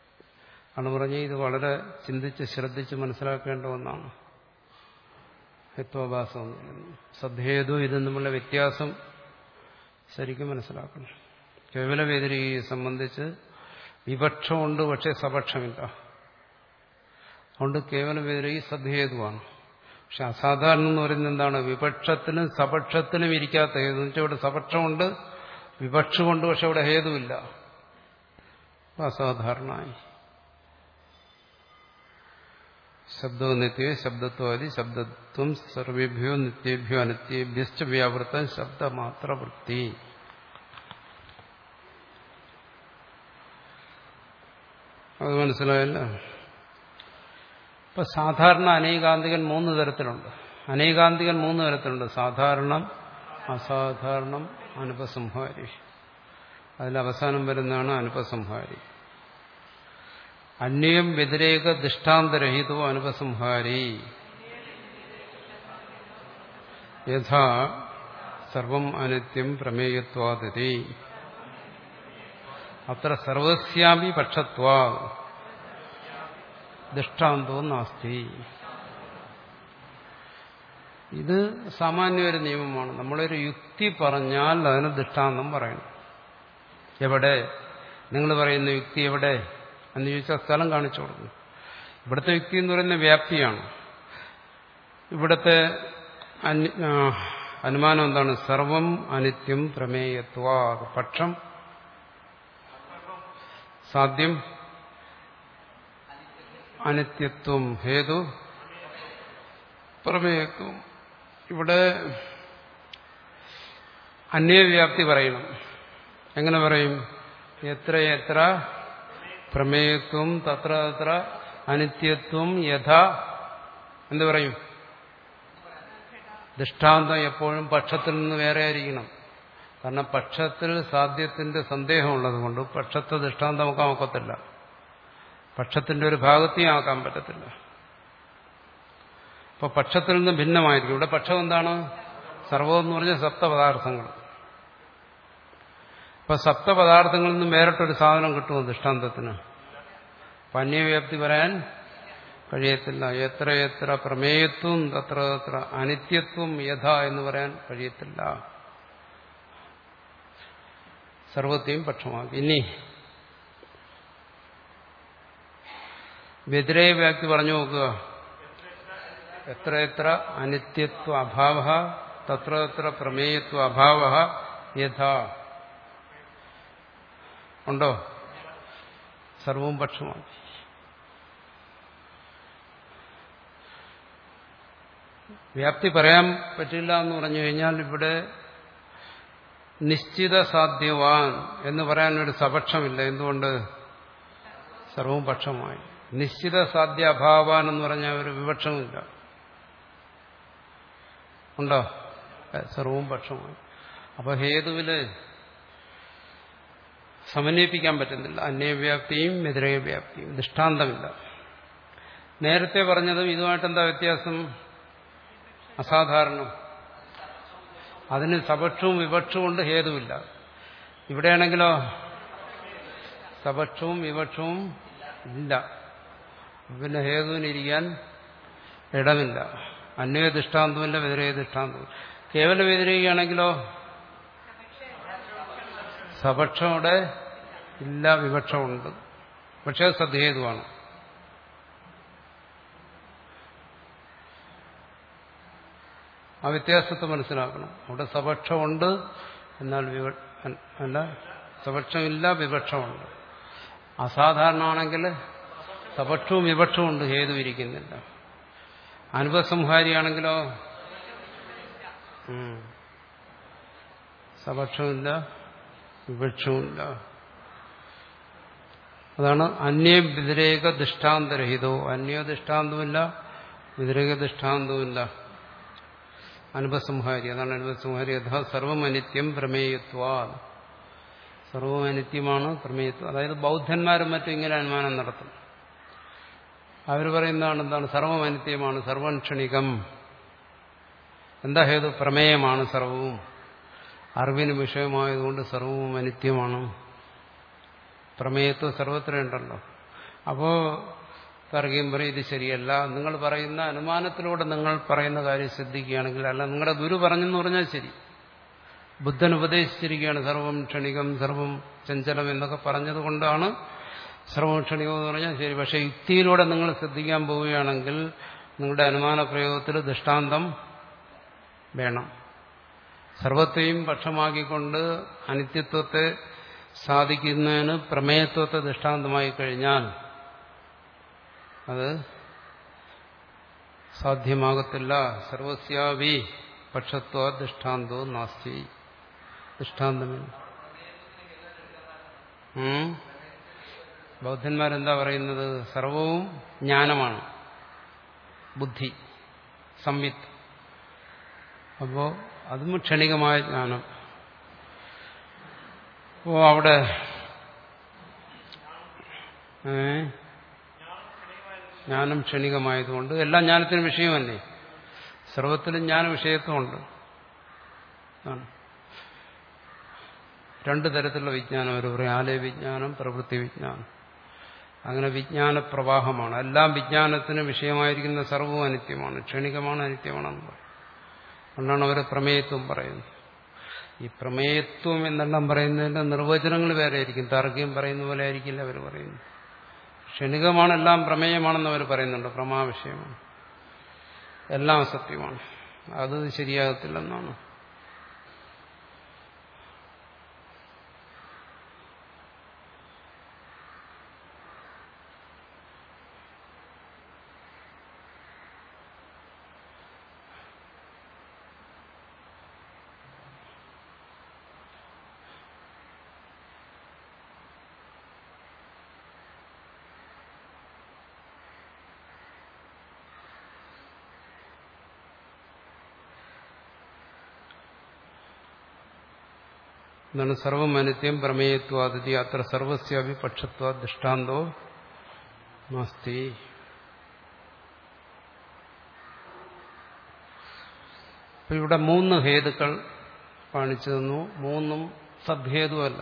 Speaker 1: ആണ് പറഞ്ഞ്. ഇത് വളരെ ചിന്തിച്ച് ശ്രദ്ധിച്ച് മനസ്സിലാക്കേണ്ട ഒന്നാണ്. ഹേത്വാഭാസം എന്ന് പറയുന്നു. സദ്ഹേതു ഇതും തമ്മിലുള്ള വ്യത്യാസം ശരിക്കും മനസ്സിലാക്കണം. കേവല വ്യതിരികയെ സംബന്ധിച്ച് വിപക്ഷമുണ്ട്, പക്ഷേ സപക്ഷമില്ല. അതുകൊണ്ട് കേവല വ്യതിരികി സദ്ഹേതുവാണ്. പക്ഷെ അസാധാരണം എന്ന് പറയുന്നത് എന്താണ്? വിപക്ഷത്തിനും സപക്ഷത്തിനും ഇരിക്കാത്ത ഹേതു. എന്ന് വെച്ചാൽ ഇവിടെ സപക്ഷമുണ്ട്, വിപക്ഷമുണ്ട്, പക്ഷെ ഇവിടെ ഹേതുവില്ല. അസാധാരണമായി. ശബ്ദോ നിത്യ ശബ്ദത്വാദി ശബ്ദത്വം സർവേഭ്യോ നിത്യേഭ്യോ അനിത്യേഭ്യശ്ച വ്യാവൃത്തം ശബ്ദമാത്ര വൃത്തി. അത് മനസ്സിലായല്ല? ഇപ്പൊ സാധാരണ അനേകാന്തികൻ മൂന്ന് തരത്തിലുണ്ട്. അനേകാന്തികൻ മൂന്ന് തരത്തിലുണ്ട്: സാധാരണം, അസാധാരണം, അനുപസംഹാരി. അതിൽ അവസാനം വരുന്നതാണ് അനുപസംഹാരി. അന്യം വ്യതിരേക ദൃഷ്ടാന്തരഹിതോ അനുപസംഹാരി. യഥാ സർവം അനിത്യം പ്രമേയത്വാദിതി അത്ര സർവസ്യാപി പക്ഷത്വാ ദൃഷ്ടാന്തോ നാസ്തി. ഇത് സാമാന്യ ഒരു നിയമമാണ്. നമ്മളൊരു യുക്തി പറഞ്ഞാൽ അതിന് ദൃഷ്ടാന്തം പറയണം. എവിടെ? നിങ്ങൾ പറയുന്ന യുക്തി എവിടെ എന്ന് ചോദിച്ചാൽ സ്ഥലം കാണിച്ചു കൊടുക്കും. ഇവിടുത്തെ യുക്തി എന്ന് പറയുന്ന വ്യാപ്തിയാണ്. ഇവിടുത്തെ അനുമാനം എന്താണ്? സർവം അനിത്യം പ്രമേയത്വാ. പക്ഷം സാധ്യം അനിത്യത്വം, ഹേതു പ്രമേയത്വം. ഇവിടെ അന്യവ്യാപ്തി പറയണം. എങ്ങനെ പറയും? എത്രയെത്ര പ്രമേയത്വം തത്ര തത്ര അനിത്യത്വം യഥാ. എന്ത് പറയും? ദൃഷ്ടാന്തം എപ്പോഴും പക്ഷത്തിൽ നിന്ന് വേറെ ആയിരിക്കണം. കാരണം പക്ഷത്തിൽ സാധ്യത്തിന്റെ സന്ദേഹമുള്ളത് കൊണ്ട് പക്ഷത്തെ ദൃഷ്ടാന്തമാക്കാൻ ഒക്കത്തില്ല. പക്ഷത്തിന്റെ ഒരു ഭാഗത്തെയും ആക്കാൻ പറ്റത്തില്ല. അപ്പൊ പക്ഷത്തിൽ നിന്ന് ഭിന്നമായിരിക്കും. ഇവിടെ പക്ഷം എന്താണ്? സർവം എന്ന് പറഞ്ഞ സപ്തപദാർത്ഥങ്ങൾ. അപ്പൊ സപ്തപദാർത്ഥങ്ങളിൽ നിന്നും വേറിട്ടൊരു സാധനം കിട്ടുമോ ദൃഷ്ടാന്തത്തിന്? അന്യവ്യാപ്തി പറയാൻ കഴിയത്തില്ല. എത്ര എത്ര പ്രമേയത്വം തത്ര തത്ര അനിത്യത്വം യഥ എന്ന് പറയാൻ കഴിയത്തില്ല. സർവത്തെയും പക്ഷമാക്കി. ഇനി വ്യതിരേക വ്യാപ്തി പറഞ്ഞു നോക്കുക. എത്ര എത്ര അനിത്യത്വ അഭാവ തത്ര തത്ര പ്രമേയത്വ അഭാവ യഥാ. ഉണ്ടോ? സർവവും പക്ഷമാക്കി. വ്യാപ്തി പറയാൻ പറ്റില്ല എന്ന് പറഞ്ഞു കഴിഞ്ഞാൽ ഇവിടെ നിശ്ചിത സാധ്യവാൻ എന്ന് പറയാനൊരു സപക്ഷമില്ല. എന്തുകൊണ്ട്? സർവവും പക്ഷമായി. നിശ്ചിത സാധ്യ അഭാവാൻ എന്ന് പറഞ്ഞാൽ ഒരു വിവക്ഷമില്ല. ഉണ്ടോ? സർവവും പക്ഷമായി. അപ്പൊ ഹേതുവില് സമന്വയിപ്പിക്കാൻ പറ്റുന്നില്ല. അന്യവ്യാപ്തിയും വ്യതിരേക വ്യാപ്തിയും. ദൃഷ്ടാന്തമില്ല. നേരത്തെ പറഞ്ഞതും ഇതുമായിട്ടെന്താ വ്യത്യാസം? അസാധാരണം. അതിന് സപക്ഷവും വിവക്ഷവും കൊണ്ട് ഹേതുവില്ല. ഇവിടെയാണെങ്കിലോ സപക്ഷവും വിവക്ഷവും ഇല്ല. പിന്നെ ഹേതുവിനിരിക്കാൻ ഇടമില്ല. അന്വയ ദൃഷ്ടാന്തമില്ല, വ്യതിരേക ദൃഷ്ടാന്തവും. കേവല വ്യതിരേകയാണെങ്കിലോ സപക്ഷം ഇവിടെ ഇല്ല, വിവക്ഷമുണ്ട്. പക്ഷേ സദ്ഹേതുവാണ്. ആ വ്യത്യാസത്തെ മനസ്സിലാക്കണം. അവിടെ സപക്ഷമുണ്ട്, എന്നാൽ അല്ല സപക്ഷമില്ല, വിവക്ഷമുണ്ട്. അസാധാരണമാണെങ്കിൽ സപക്ഷവും വിവക്ഷവും ഉണ്ട്, ഹേതു ഇരിക്കുന്നില്ല. അനുപസംഹാരിയാണെങ്കിലോ സപക്ഷമില്ല, വിവക്ഷവുമില്ല. അതാണ് അന്യ വ്യതിരേക ദൃഷ്ടാന്തരഹിതോ. അന്യ ദൃഷ്ടാന്തവുമില്ല, വ്യതിരേക ദൃഷ്ടാന്തവുമില്ല. അനുപസംഹാരി. അതാണ് അനുപസംഹാരി. യഥാ സർവം അനിത്യം പ്രമേയത്വാ. സർവം അനിത്യമാണ്, പ്രമേയത്വം. അതായത് ബൗദ്ധന്മാരും മറ്റും ഇങ്ങനെ അനുമാനം നടത്തും. അവർ പറയുന്നതാണ് എന്താണ്? സർവം അനിത്യമാണ്, സർവം ക്ഷണികം. എന്താ ഹേതു? പ്രമേയമാണ് സർവവും. അറിവിന് വിഷയമായതുകൊണ്ട് സർവവും അനിത്യമാണ്. പ്രമേയത്വം സർവത്ര ഉണ്ടല്ലോ. അപ്പോ തർക്കം പറയും ഇത് ശരിയല്ല. നിങ്ങൾ പറയുന്ന അനുമാനത്തിലൂടെ നിങ്ങൾ പറയുന്ന കാര്യം ശ്രദ്ധിക്കുകയാണെങ്കിൽ, അല്ല നിങ്ങളുടെ ഗുരു പറഞ്ഞെന്ന് പറഞ്ഞാൽ ശരി, ബുദ്ധൻ ഉപദേശിച്ചിരിക്കുകയാണ് സർവം ക്ഷണികം സർവം ചഞ്ചലം എന്നൊക്കെ പറഞ്ഞതുകൊണ്ടാണ് സർവം ക്ഷണികം എന്ന് പറഞ്ഞാൽ ശരി. പക്ഷെ യുക്തിയിലൂടെ നിങ്ങൾ ശ്രദ്ധിക്കാൻ പോവുകയാണെങ്കിൽ നിങ്ങളുടെ അനുമാന പ്രയോഗത്തിൽ ദൃഷ്ടാന്തം വേണം. സർവത്തെയും പക്ഷമാക്കിക്കൊണ്ട് അനിത്യത്വത്തെ സാധിക്കുന്നതിന് പ്രമേയത്വത്തെ ദൃഷ്ടാന്തമായി കഴിഞ്ഞാൽ അത് സാധ്യമാകത്തില്ല. സർവസ്യാവി പക്ഷത്വ ദൃഷ്ടാന്തോ നാസ്തി. ദൃഷ്ടാന്തമില്ല. ബൗദ്ധന്മാരെന്താ പറയുന്നത്? സർവവും ജ്ഞാനമാണ്, ബുദ്ധി സംവിത്ത്. അപ്പോ അതും ക്ഷണികമായ ജ്ഞാനം. അപ്പോ അവിടെ ഏ ജ്ഞാനം ക്ഷണികമായതുകൊണ്ട് എല്ലാ ജ്ഞാനത്തിനും വിഷയമല്ലേ. സർവത്തിലും ജ്ഞാന വിഷയത്വമുണ്ട്. രണ്ടു തരത്തിലുള്ള വിജ്ഞാനം ഒരു പറയും, ആലയ വിജ്ഞാനം, പ്രവൃത്തി വിജ്ഞാനം. അങ്ങനെ വിജ്ഞാന പ്രവാഹമാണ്. എല്ലാം വിജ്ഞാനത്തിന് വിഷയമായിരിക്കുന്ന സർവവും അനിത്യമാണ്, ക്ഷണികമാണ്, അനിത്യമാണെന്ന് പറയും. അതുകൊണ്ടാണ് അവർ പ്രമേയത്വം പറയുന്നത്. ഈ പ്രമേയത്വം എന്നെല്ലാം പറയുന്നതിന്റെ നിർവചനങ്ങൾ വേറെ ആയിരിക്കും. താർക്കികം പറയുന്ന പോലെ ആയിരിക്കില്ല അവർ പറയുന്നത്. ക്ഷണികമാണ്, എല്ലാം പ്രമേയമാണെന്ന് അവർ പറയുന്നുണ്ട്, പ്രമാവിഷയമാണ്, എല്ലാം അസത്യമാണ്. അത് ശരിയാകത്തില്ലെന്നാണ്. എന്നാണ് സർവം അനിത്യം പ്രമേയത്വാദിതി അത്ര സർവസ്യാപി പക്ഷത്വ ദൃഷ്ടാന്തോ നാസ്തി. അപ്പൊ ഇവിടെ മൂന്ന് ഹേതുക്കൾ കാണിച്ചു തന്നു. മൂന്നും സദ്ഹേതുവല്ല.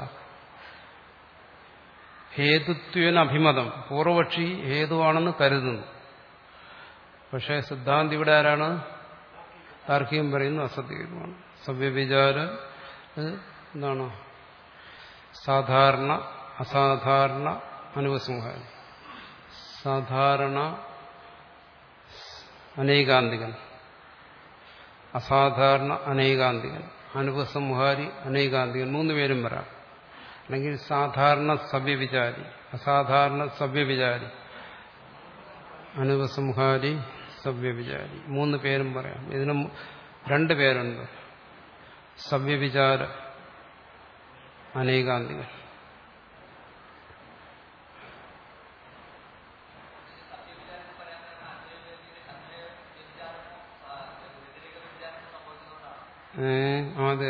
Speaker 1: ഹേതുത്വേന അഭിമതം. പൂർവപക്ഷി ഹേതുവാണെന്ന് കരുതുന്നു. പക്ഷേ സിദ്ധാന്തി ഇവിടെ ആരാണ്? താർക്കികം പറയുന്നു അസദ്ഹേതുവാണ്. സവ്യവിചാര എന്താണ്? സാധാരണ അസാധാരണ അനുപസംഹാരം. സാധാരണ അനൈകാന്തികൻ, അസാധാരണ അനൈകാന്തികൻ, അനുപസംഹാരി അനൈകാന്തികൻ, മൂന്ന് പേരും വരാം. അല്ലെങ്കിൽ സാധാരണ സവ്യവിചാരി, അസാധാരണ സവ്യവിചാരി, അനുപസംഹാരി സവ്യവിചാരി, മൂന്ന് പേരും പറയാം. ഇതിന് രണ്ട് പേരുണ്ട്. സവ്യവിചാര അനൈകാന്തികൻ. ഏ അതെ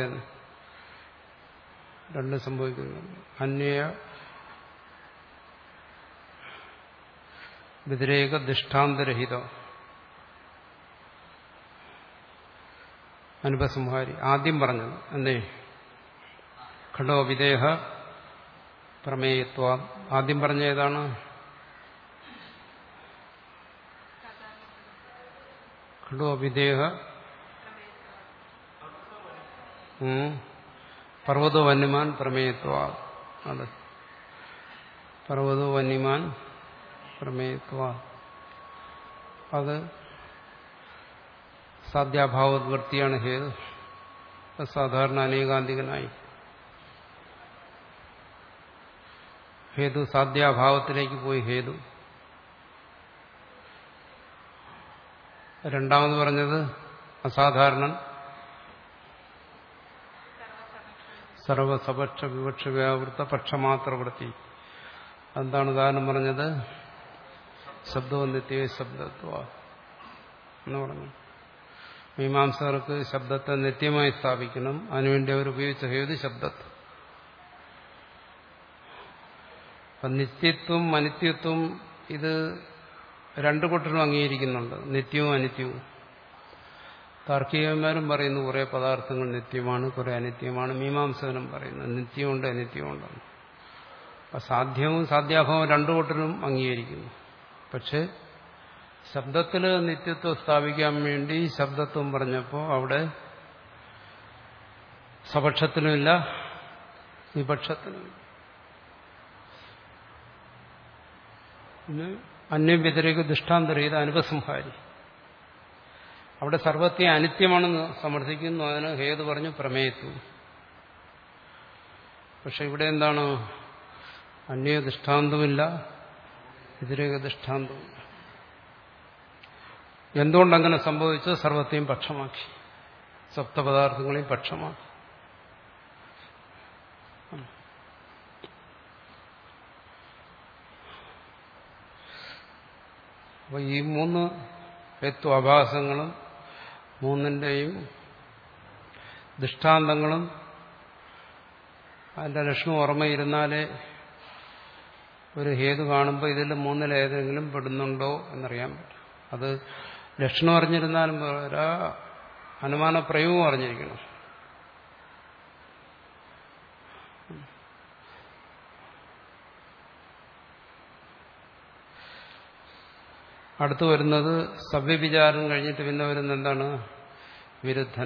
Speaker 1: രണ്ട് സംഭവിക്കുന്നുണ്ട്. അന്വയ വ്യതിരേക ദൃഷ്ടാന്തരഹിതം അനുപസംഹാരി. ആദ്യം പറഞ്ഞത് എന്തേ? ഘടോ വിദേഹ പ്രമേയത്വ. ആദ്യം പറഞ്ഞ ഏതാണ്? ഘടോ വിദേഹ പർവ്വതോ വന്യമാൻ പ്രമേയത്വ. അത് പർവ്വതോ വന്യമാൻ പ്രമേയത്വ. അത് സാധ്യാഭാവവൃത്തിയാണ് ഹേതു. സാധാരണ അനേകാന്തികനായി ഹേതു സാധ്യാഭാവത്തിലേക്ക് പോയി ഹേതു. രണ്ടാമത് പറഞ്ഞത് അസാധാരണൻ സർവസപക്ഷ വിവക്ഷ വ്യാവൃത്ത പക്ഷമാത്രവൃത്തി. എന്താണ് ഉദാഹരണം പറഞ്ഞത്? ശബ്ദവും നിത്യ ശബ്ദത്വ എന്ന് പറഞ്ഞു. മീമാംസകർക്ക് ശബ്ദത്തെ നിത്യമായി സ്ഥാപിക്കണം. അതിനുവേണ്ടി അവർ ഉപയോഗിച്ച ഹേതു ശബ്ദത്വം. അപ്പം നിത്യത്വം അനിത്യത്വം ഇത് രണ്ടു കൂട്ടരും അംഗീകരിക്കുന്നുണ്ട്, നിത്യവും അനിത്യവും. താർക്കികന്മാരും പറയുന്നു കുറെ പദാർത്ഥങ്ങൾ നിത്യമാണ്, കുറെ അനിത്യമാണ്. മീമാംസകനും പറയുന്നു നിത്യമുണ്ട് അനിത്യമുണ്ട്. അപ്പം സാധ്യവും സാധ്യാഭാവവും രണ്ടു കൂട്ടരും അംഗീകരിക്കുന്നു. പക്ഷെ ശബ്ദത്തിൽ നിത്യത്വം സ്ഥാപിക്കാൻ വേണ്ടി ശബ്ദത്വം പറഞ്ഞപ്പോൾ അവിടെ സപക്ഷത്തിനുമില്ല വിപക്ഷത്തിനുമില്ല. പിന്നെ അന്യം വ്യതിരേക ദൃഷ്ടാന്തരം ഇത് അനുപസംഹാരി. അവിടെ സർവത്തെ അനിത്യമാണെന്ന് സമർത്ഥിക്കുന്നു. അതിന് ഹേതു പറഞ്ഞു പ്രമേയത്വം. പക്ഷെ ഇവിടെ എന്താണ്? അന്യ ദൃഷ്ടാന്തമില്ല, വ്യതിരേക ദൃഷ്ടാന്തമില്ല. എന്തുകൊണ്ടങ്ങനെ സംഭവിച്ചു? സർവത്തെയും പക്ഷമാക്കി, സപ്തപദാർത്ഥങ്ങളെയും പക്ഷമാക്കി. അപ്പൊ ഈ മൂന്ന് ഹേത്വാഭാസങ്ങളും മൂന്നിന്റെയും ദൃഷ്ടാന്തങ്ങളും അതിന്റെ ലക്ഷണം ഓർമ്മയിരുന്നാലേ ഒരു ഹേതു കാണുമ്പോൾ ഇതിൽ മൂന്നിലേതെങ്കിലും പെടുന്നുണ്ടോ എന്നറിയാൻ പറ്റും. അത് ലക്ഷണം അറിഞ്ഞിരുന്നാലും പോരാ, അനുമാന പ്രയോഗം അറിഞ്ഞിരിക്കണം. അടുത്തു വരുന്നത് സവ്യവിചാരം കഴിഞ്ഞിട്ട് പിന്നെ വരുന്ന എന്താണ്? വിരുദ്ധൻ.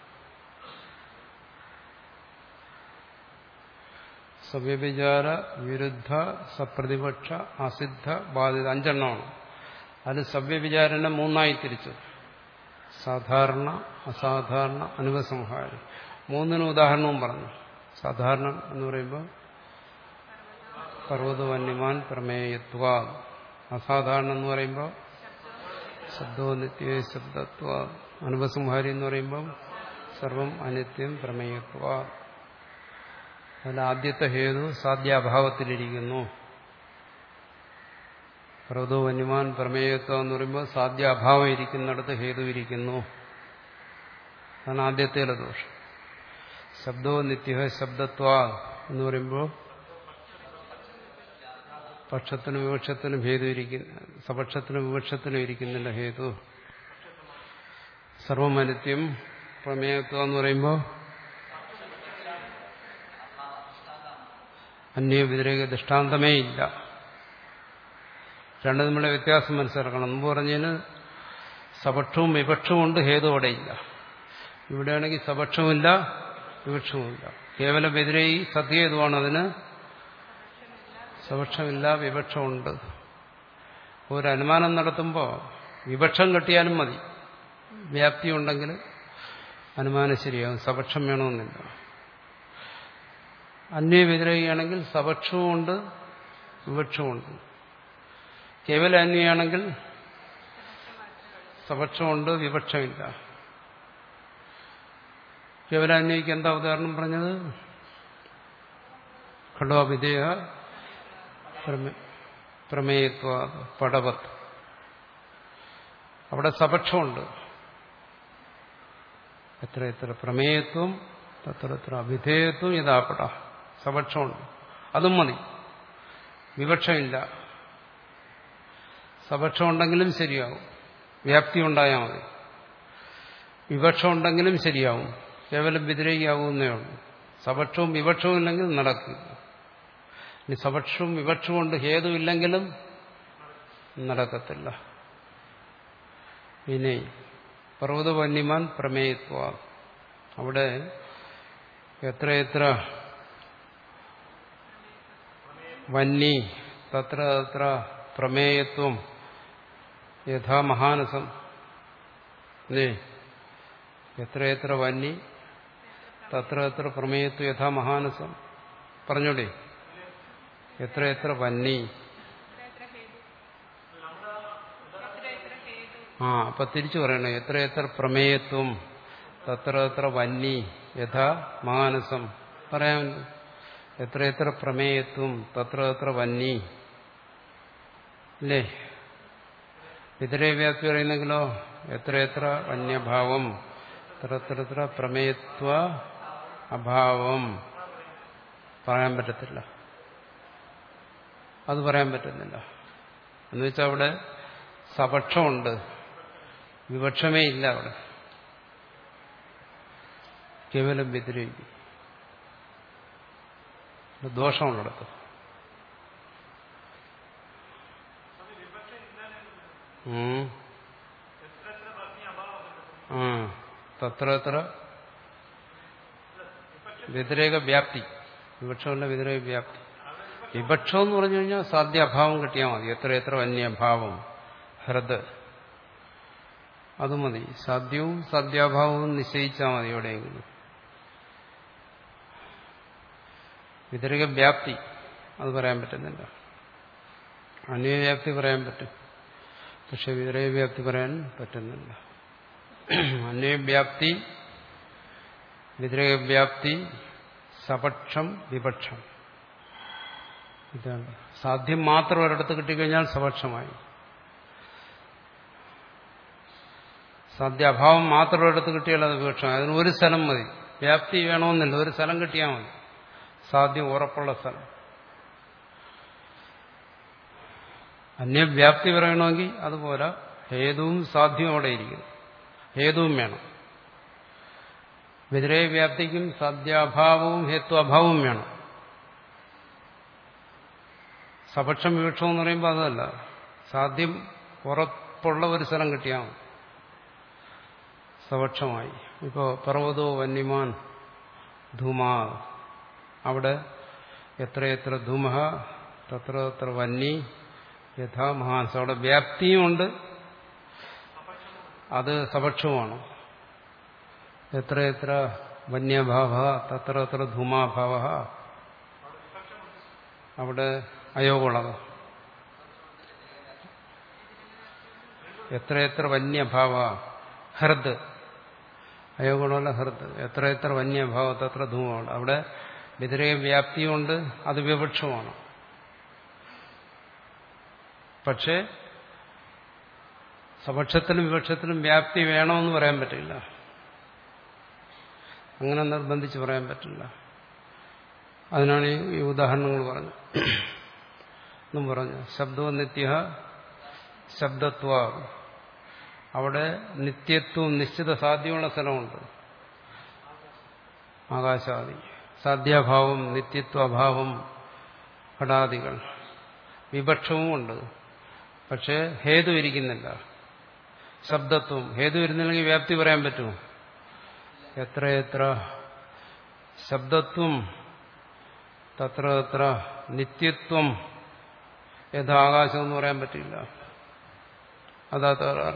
Speaker 1: സവ്യവിചാര, വിരുദ്ധ, സപ്രതിപക്ഷ, അസിദ്ധ, ബാധിത, അഞ്ചെണ്ണമാണ്. അതിൽ സവ്യവിചാരനെ മൂന്നായി തിരിച്ചു: സാധാരണ, അസാധാരണ, അനുപസംഹാരം. മൂന്നിനും ഉദാഹരണവും പറഞ്ഞു. സാധാരണ എന്ന് പറയുമ്പോൾ പർവ്വതവന്യമാൻ പ്രമേയത്വ. അസാധാരണ എന്ന് പറയുമ്പോൾ ശബ്ദോ നിത്യ ശബ്ദത്വ. അനുപസംഹാരി എന്ന് പറയുമ്പോൾ സർവം അനിത്യം പ്രമേയത്വ. അതിൽ ആദ്യത്തെ ഹേതു സാധ്യാഭാവത്തിലിരിക്കുന്നു. പർവ്വതോ വന്യമാൻ പ്രമേയത്വം എന്ന് പറയുമ്പോൾ സാധ്യാഭാവം ഇരിക്കുന്നിടത്ത് ഹേതു ഇരിക്കുന്നു. അതാണ് ആദ്യത്തേലെ ദോഷം. ശബ്ദോ നിത്യ ശബ്ദത്വ എന്ന് പറയുമ്പോൾ പക്ഷത്തിനും വിവക്ഷത്തിനും ഹേതു ഇരിക്കുന്ന, സപക്ഷത്തിനും വിവക്ഷത്തിനും ഇരിക്കുന്നില്ല ഹേതു. സർവമനിത്യം പ്രമേയത്വം എന്ന് പറയുമ്പോൾ അന്യ വ്യതിരേക ദൃഷ്ടാന്തമേ ഇല്ല. രണ്ടും നമ്മളെ വ്യത്യാസം മനസ്സിലാക്കണം. മുമ്പ് പറഞ്ഞതിന് സപക്ഷവും വിപക്ഷവും ഉണ്ട്, ഹേതു അവിടെ ഇല്ല. ഇവിടെയാണെങ്കിൽ സപക്ഷവുമില്ല, വിപക്ഷവുമില്ല. കേവലം വ്യതിരേകി സത്യഹേതുവാണ്. അതിന് സപക്ഷമില്ല, വിപക്ഷമുണ്ട്. ഒരു അനുമാനം നടത്തുമ്പോൾ വിപക്ഷം കെട്ടിയാലും മതി, വ്യാപ്തി ഉണ്ടെങ്കിൽ അനുമാനം ശരിയാകും. സപക്ഷം വേണമെന്നില്ല. അന്യ വ്യതിരേകിയാണെങ്കിൽ സപക്ഷവുമുണ്ട്, വിപക്ഷമുണ്ട്. കേവല അന്യയാണെങ്കിൽ സപക്ഷമുണ്ട്, വിപക്ഷമില്ല. കേവല അന്യയ്ക്ക് എന്താ ഉദാഹരണം പറഞ്ഞത്? ഖഡോ വിധേയ പ്രമേയത്വ പടവത്ത്. അവിടെ സപക്ഷമുണ്ട്. എത്ര എത്ര പ്രമേയത്വം തത്ര എത്ര അവിധേയത്വം യഥാപട. സപക്ഷമുണ്ട്, അതും മതി. വിവക്ഷമില്ല. സപക്ഷം ഉണ്ടെങ്കിലും ശരിയാവും, വ്യാപ്തി ഉണ്ടായാൽ മതി. വിവക്ഷം ഉണ്ടെങ്കിലും ശരിയാവും, കേവലം വ്യതിരേകിയാവുന്നേ ഉള്ളൂ. സപക്ഷവും വിവക്ഷവും ഇല്ലെങ്കിൽ നടക്കില്ല. ഇനി സപക്ഷവും വിവക്ഷവും കൊണ്ട് ഹേതുവില്ലെങ്കിലും നടക്കത്തില്ല. ഇനി പർവ്വതവന്യമാൻ പ്രമേയത്വ. അവിടെ എത്രയെത്ര വന്നി തത്ര തത്ര പ്രമേയത്വം യഥാ മഹാനസം. എത്രയെത്ര വന്നി തത്ര എത്ര പ്രമേയത്വം യഥാ മഹാനസം. പറഞ്ഞോടെ, എത്രയെത്ര വന്നി. ആ അപ്പൊ തിരിച്ചു പറയണേ. എത്രയെത്ര പ്രമേയത്വം തത്ര എത്ര വന്നി യഥാ മാനസം. പറയാമല്ലോ. എത്രയെത്ര പ്രമേയത്വം തത്ര എത്ര വന്നി. അല്ലേ? ഇതരേ വ്യാപ്തി പറയുന്നെങ്കിലോ എത്രയെത്ര വന്യഭാവം തത്ര പ്രമേയത്വ അഭാവം. പറയാൻ പറ്റത്തില്ല. അത് പറയാൻ പറ്റുന്നില്ല. എന്നുവെച്ചാൽ അവിടെ സപക്ഷമുണ്ട്, വിവക്ഷമേ ഇല്ല. അവിടെ കേവലം വ്യതിരേകി. ദോഷമുള്ളിടത്ത് ആ തത്ര എത്ര വ്യതിരേക വ്യാപ്തി. വിവക്ഷമല്ല വ്യതിരേക വ്യാപ്തി. വിവക്ഷം എന്ന് പറഞ്ഞു കഴിഞ്ഞാൽ സാധ്യാഭാവം കിട്ടിയാൽ മതി. എത്ര എത്ര വന്യഭാവം ഹൃദ് അത് മതി. സാധ്യവും സാധ്യാഭാവവും നിശ്ചയിച്ചാൽ മതി എവിടെയെങ്കിലും. വ്യതിരേക വ്യാപ്തി അത് പറയാൻ പറ്റുന്നില്ല. അന്വയവ്യാപ്തി പറയാൻ പറ്റും, പക്ഷെ വ്യതിരേക വ്യാപ്തി പറയാൻ പറ്റുന്നില്ല. അന്വയവ്യാപ്തി, വ്യതിരേക വ്യാപ്തി, സപക്ഷം, വിപക്ഷം, ഇതാണ്. സാധ്യം മാത്രം ഒരിടത്ത് കിട്ടിക്കഴിഞ്ഞാൽ സപക്ഷമായി. സാധ്യാഭാവം മാത്രം ഒരിടത്ത് കിട്ടിയാൽ അത് വിപക്ഷമായി. അതിന് ഒരു സ്ഥലം മതി. വ്യാപ്തി വേണമെന്നില്ല, ഒരു സ്ഥലം കിട്ടിയാൽ മതി. സാധ്യം ഉറപ്പുള്ള സ്ഥലം. അന്യവ്യാപ്തി പറയണമെങ്കിൽ അതുപോലെ ഹേതുവും സാധ്യവും അവിടെ ഇരിക്കുന്നു. ഹേതുവും വേണം. വ്യതിരേക വ്യാപ്തിക്കും സാധ്യാഭാവവും ഹേത്വാഭാവവും വേണം. സപക്ഷം വിവക്ഷം എന്ന് പറയുമ്പോൾ അതല്ല. സാധ്യം ഉറപ്പുള്ള ഒരു സ്ഥലം കിട്ടിയാൽ മതി, സപക്ഷമായി. ഇപ്പോൾ പർവ്വതോ വന്യമാൻ ധൂമാ, അവിടെ എത്രയെത്ര ധൂമ തത്ര തത്ര വന്നി യഥാ മഹാൻസ്. അവിടെ വ്യാപ്തിയുമുണ്ട്, അത് സപക്ഷവുമാണ്. എത്രയെത്ര വന്യഭാവ തത്ര തത്ര ധൂമാഭാവ, അവിടെ അയോഗമുള്ളത്. എത്രയെത്ര വന്യഭാവ ഹൃദ്, അയോഗമുള്ള ഹൃദ്. എത്രയെത്ര വന്യഭാവ തത്ര ധൂമമാണ്. അവിടെ വ്യതിരേക വ്യാപ്തിയുണ്ട്, അത് വിവക്ഷമാണ്. പക്ഷേ സപക്ഷത്തിലും വിവക്ഷത്തിലും വ്യാപ്തി വേണമെന്ന് പറയാൻ പറ്റില്ല. അങ്ങനെ നിർബന്ധിച്ച് പറയാൻ പറ്റില്ല. അതിനാണ് ഈ ഉദാഹരണങ്ങൾ പറഞ്ഞു. എന്നും പറഞ്ഞു ശബ്ദവും നിത്യ ശബ്ദത്വ, അവിടെ നിത്യത്വവും നിശ്ചിത സാധ്യമുള്ള സ്ഥലമുണ്ട്. ആകാശാദി സാധ്യാഭാവം നിത്യത്വഭാവം ഘടാദികൾ വിപക്ഷവും ഉണ്ട്. പക്ഷെ ഹേതു ഇരിക്കുന്നില്ല. ശബ്ദത്വം ഹേതു ഇരുന്നില്ലെങ്കിൽ വ്യാപ്തി പറയാൻ പറ്റുമോ? എത്രയെത്ര ശബ്ദത്വം തത്ര തത്ര നിത്യത്വം യഥാകാശം എന്ന് പറയാൻ പറ്റില്ല. അതാ തകരാറ്.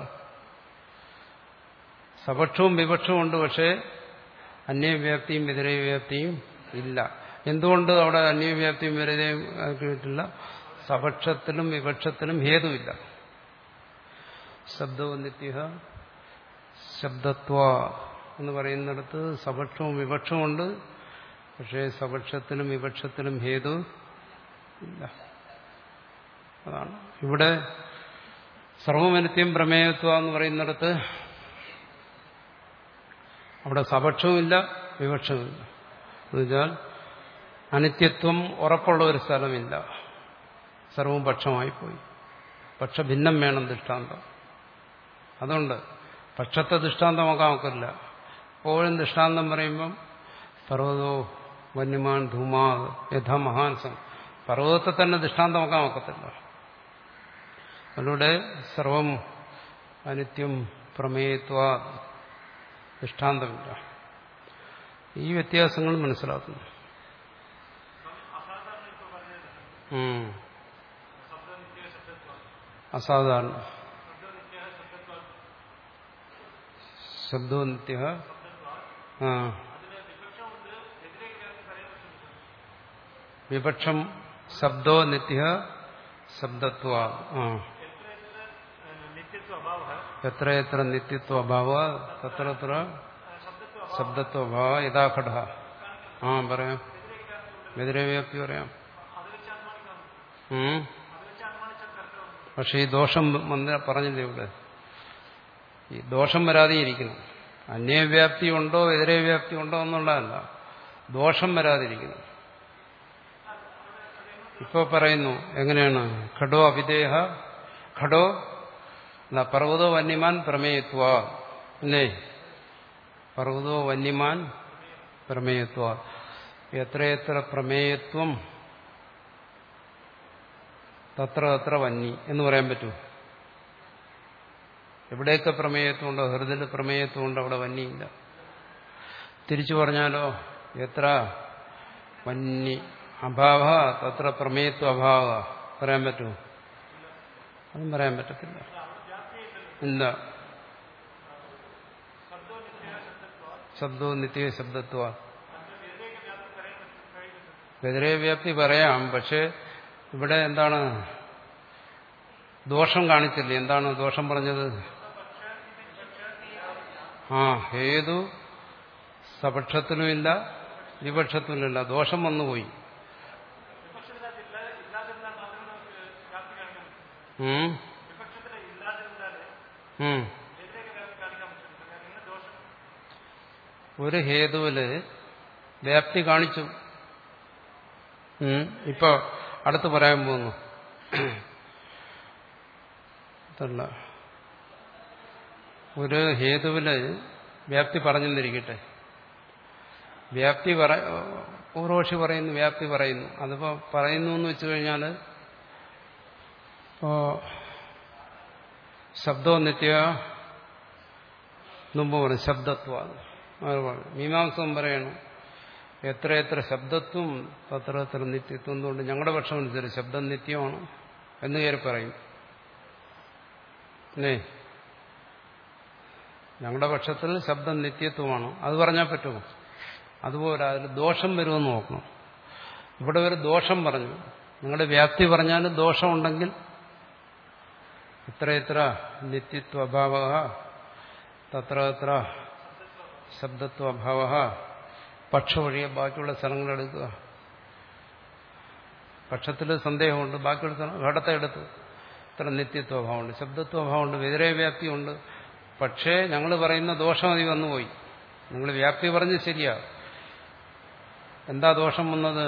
Speaker 1: സപക്ഷവും വിപക്ഷവും ഉണ്ട്, പക്ഷേ അന്യവ്യാപ്തിയും വ്യതിരേക വ്യാപ്തിയും ഇല്ല. എന്തുകൊണ്ട് അവിടെ അന്യവ്യാപ്തിയും വ്യതിരേകയും ആക്കിയിട്ടില്ല? സപക്ഷത്തിലും വിപക്ഷത്തിലും ഹേതുവില്ല. ശബ്ദവും നിത്യ ശബ്ദത്വ എന്ന് പറയുന്നിടത്ത് സപക്ഷവും വിപക്ഷവും ഉണ്ട്, പക്ഷേ സപക്ഷത്തിലും വിപക്ഷത്തിലും ഹേതു ഇല്ല. അതാണ് ഇവിടെ സർവമനിത്യം പ്രമേയത്വ എന്ന് പറയുന്നിടത്ത് അവിടെ സപക്ഷവുമില്ല വിപക്ഷവുമില്ല. എന്നുവെച്ചാൽ അനിത്യത്വം ഉറപ്പുള്ള ഒരു സ്ഥലമില്ല. സർവവും പക്ഷമായിപ്പോയി. പക്ഷഭിന്നം വേണം ദൃഷ്ടാന്തം. അതുകൊണ്ട് പക്ഷത്തെ ദൃഷ്ടാന്തമാക്കാൻ ഒക്കില്ല. എപ്പോഴും ദൃഷ്ടാന്തം പറയുമ്പം പർവ്വതോ വന്യമാൻ ധൂമാ യഥാ മഹാൻസം, പർവ്വതത്തെ തന്നെ ദൃഷ്ടാന്തമാക്കാൻ ഒക്കത്തില്ല. അതിലൂടെ സർവം അനിത്യം പ്രമേയത്വ ദൃഷ്ടാന്തമില്ല. ഈ വ്യത്യാസങ്ങൾ മനസ്സിലാക്കുന്നു. അസാധാരണ ശബ്ദോ നിത്യ. ആ വിപക്ഷം ശബ്ദോ നിത്യ ശബ്ദത്വ. ആ എത്ര എത്ര നിത്യത്വ അഭാവ തത്ര എത്ര ശബ്ദത്വ അഭാവ യഥാഘട. ആ പറയാം, വ്യതിരേകവ്യാപ്തി പറയാം. പക്ഷെ ഈ ദോഷം വന്ന് പറഞ്ഞില്ലേ ഇവിടെ, ഈ ദോഷം വരാതെയിരിക്കണം. അന്യവ്യാപ്തി ഉണ്ടോ വ്യതിരേകവ്യാപ്തി ഉണ്ടോ എന്നുള്ളതല്ല, ദോഷം വരാതിരിക്കണം. ഇപ്പൊ പറയുന്നു എങ്ങനെയാണ്? ഘടോ അവിദേഹ ഘടോ പർവ്വതോ വന്യമാൻ പ്രമേയത്വ അല്ലേ? പർവ്വതോ വന്യമാൻ പ്രമേയത്വ. എത്രയെത്ര പ്രമേയത്വം തത്ര തത്ര വന്നി എന്ന് പറയാൻ പറ്റൂ? എവിടെയൊക്കെ പ്രമേയത്വമുണ്ടോ ഹൃദയ പ്രമേയത്വമുണ്ടോ അവിടെ വന്യയില്ല. തിരിച്ചു പറഞ്ഞാലോ എത്ര വന്യ അഭാവ തത്ര പ്രമേയത്വ അഭാവ പറയാൻ പറ്റുമോ? അതും പറയാൻ പറ്റത്തില്ല. എന്താ ശബ്ദവും നിത്യ ശബ്ദത്വ വ്യതിരേക വ്യാപ്തി പറയാം. പക്ഷെ ഇവിടെ എന്താണ് ദോഷം കാണിച്ചില്ലേ? എന്താണ് ദോഷം പറഞ്ഞത്? ആ ഹേതു സപക്ഷത്തിനുമില്ല വിപക്ഷത്തിനുമില്ല, ദോഷം വന്നുപോയി. ഉം ഉം ഒരു ഹേതുവില് വ്യാപ്തി കാണിച്ചു. ഇപ്പൊ അടുത്ത് പറയാൻ പോകുന്നു. ഒരു ഹേതുവില് വ്യാപ്തി പറഞ്ഞെന്നിരിക്കട്ടെ. വ്യാപ്തി പറ പൂർവക്ഷി പറയുന്നു വ്യാപ്തി പറയുന്നു. അതിപ്പോ പറയുന്നു എന്ന് വെച്ചു കഴിഞ്ഞാൽ ഇപ്പോ ശബ്ദവും നിത്യ മുമ്പ് പറയും ശബ്ദത്വ മീമാംസം പറയണം എത്ര എത്ര ശബ്ദത്വം അത്ര എത്ര നിത്യത്വം. എന്തുകൊണ്ട് ഞങ്ങളുടെ പക്ഷം അനുസരിച്ച് ശബ്ദം നിത്യമാണ് എന്ന് കയറി പറയും. അല്ലേ? ഞങ്ങളുടെ പക്ഷത്തിൽ ശബ്ദം നിത്യത്വമാണ്, അത് പറഞ്ഞാൽ പറ്റുമോ? അതുപോലെ അതിൽ ദോഷം വരുമെന്ന് നോക്കണം. ഇവിടെ ഒരു ദോഷം പറഞ്ഞു. നിങ്ങളുടെ വ്യാപ്തി പറഞ്ഞാലും ദോഷമുണ്ടെങ്കിൽ ഇത്ര എത്ര നിത്യത്വ അഭാവ തത്ര എത്ര ശബ്ദത്വ അഭാവ പക്ഷ ഒഴിയെ ബാക്കിയുള്ള സ്ഥലങ്ങളെടുക്കുക. പക്ഷത്തിൽ സന്ദേഹമുണ്ട്, ബാക്കിയുള്ള സ്ഥലം ഘടത്തെ എടുത്ത് ഇത്ര നിത്യത്വ അഭാവമുണ്ട്, ശബ്ദത്വ അഭാവമുണ്ട്, വ്യതിരേക വ്യാപ്തിയുണ്ട്. പക്ഷേ ഞങ്ങൾ പറയുന്ന ദോഷം അതി വന്നുപോയി. നിങ്ങൾ വ്യാപ്തി പറഞ്ഞ് ശരിയാ. എന്താ ദോഷം വന്നത്?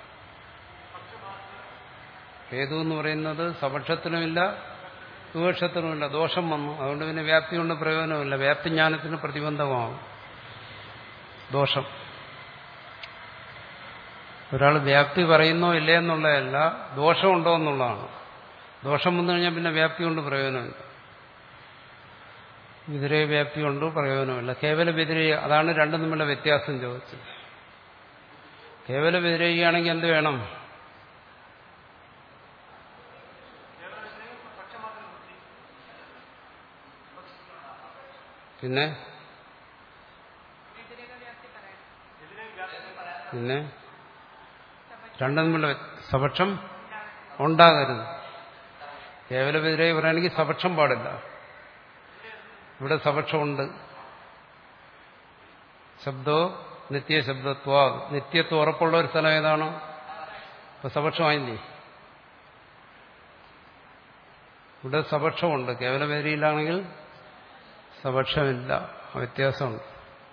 Speaker 1: ഹേതു എന്ന് പറയുന്നത് സപക്ഷത്തിനുമില്ല വിപക്ഷത്തിനുമില്ല, ദോഷം വന്നു. അതുകൊണ്ട് പിന്നെ വ്യാപ്തി കൊണ്ട് പ്രയോജനമില്ല. വ്യാപ്തിജ്ഞാനത്തിന് പ്രതിബന്ധമാവും ദോഷം. ഒരാൾ വ്യാപ്തി പറയുന്നോ ഇല്ലേ എന്നുള്ളതല്ല, ദോഷമുണ്ടോ എന്നുള്ളതാണ്. ദോഷം വന്നു കഴിഞ്ഞാൽ പിന്നെ വ്യാപ്തി കൊണ്ട് പ്രയോജനമില്ല. വ്യതിരേക വ്യാപ്തി കൊണ്ട് പ്രയോജനമില്ല. കേവല വ്യതിരേക, അതാണ് രണ്ടും തമ്മിലുള്ള വ്യത്യാസം ചോദിച്ചത്. കേവല വ്യതിരേകയാണെങ്കിൽ എന്ത് വേണം? പിന്നെ പിന്നെ രണ്ടും തമ്മിലുള്ള സപക്ഷം ഉണ്ടാകരുത്. കേവല വ്യതിരേക പറയുകയാണെങ്കിൽ സപക്ഷം പാടില്ല. ഇവിടെ സപക്ഷമുണ്ട്. ശബ്ദോ നിത്യ ശബ്ദത്വ, നിത്യത്വം ഉറപ്പുള്ള ഒരു സ്ഥലം ഏതാണ്? ഇപ്പൊ സപക്ഷമായില്ലേ? ഇവിടെ സപക്ഷമുണ്ട്. കേവല വ്യതിരയിലാണെങ്കിൽ സപക്ഷമില്ല. വ്യത്യാസമുണ്ട്.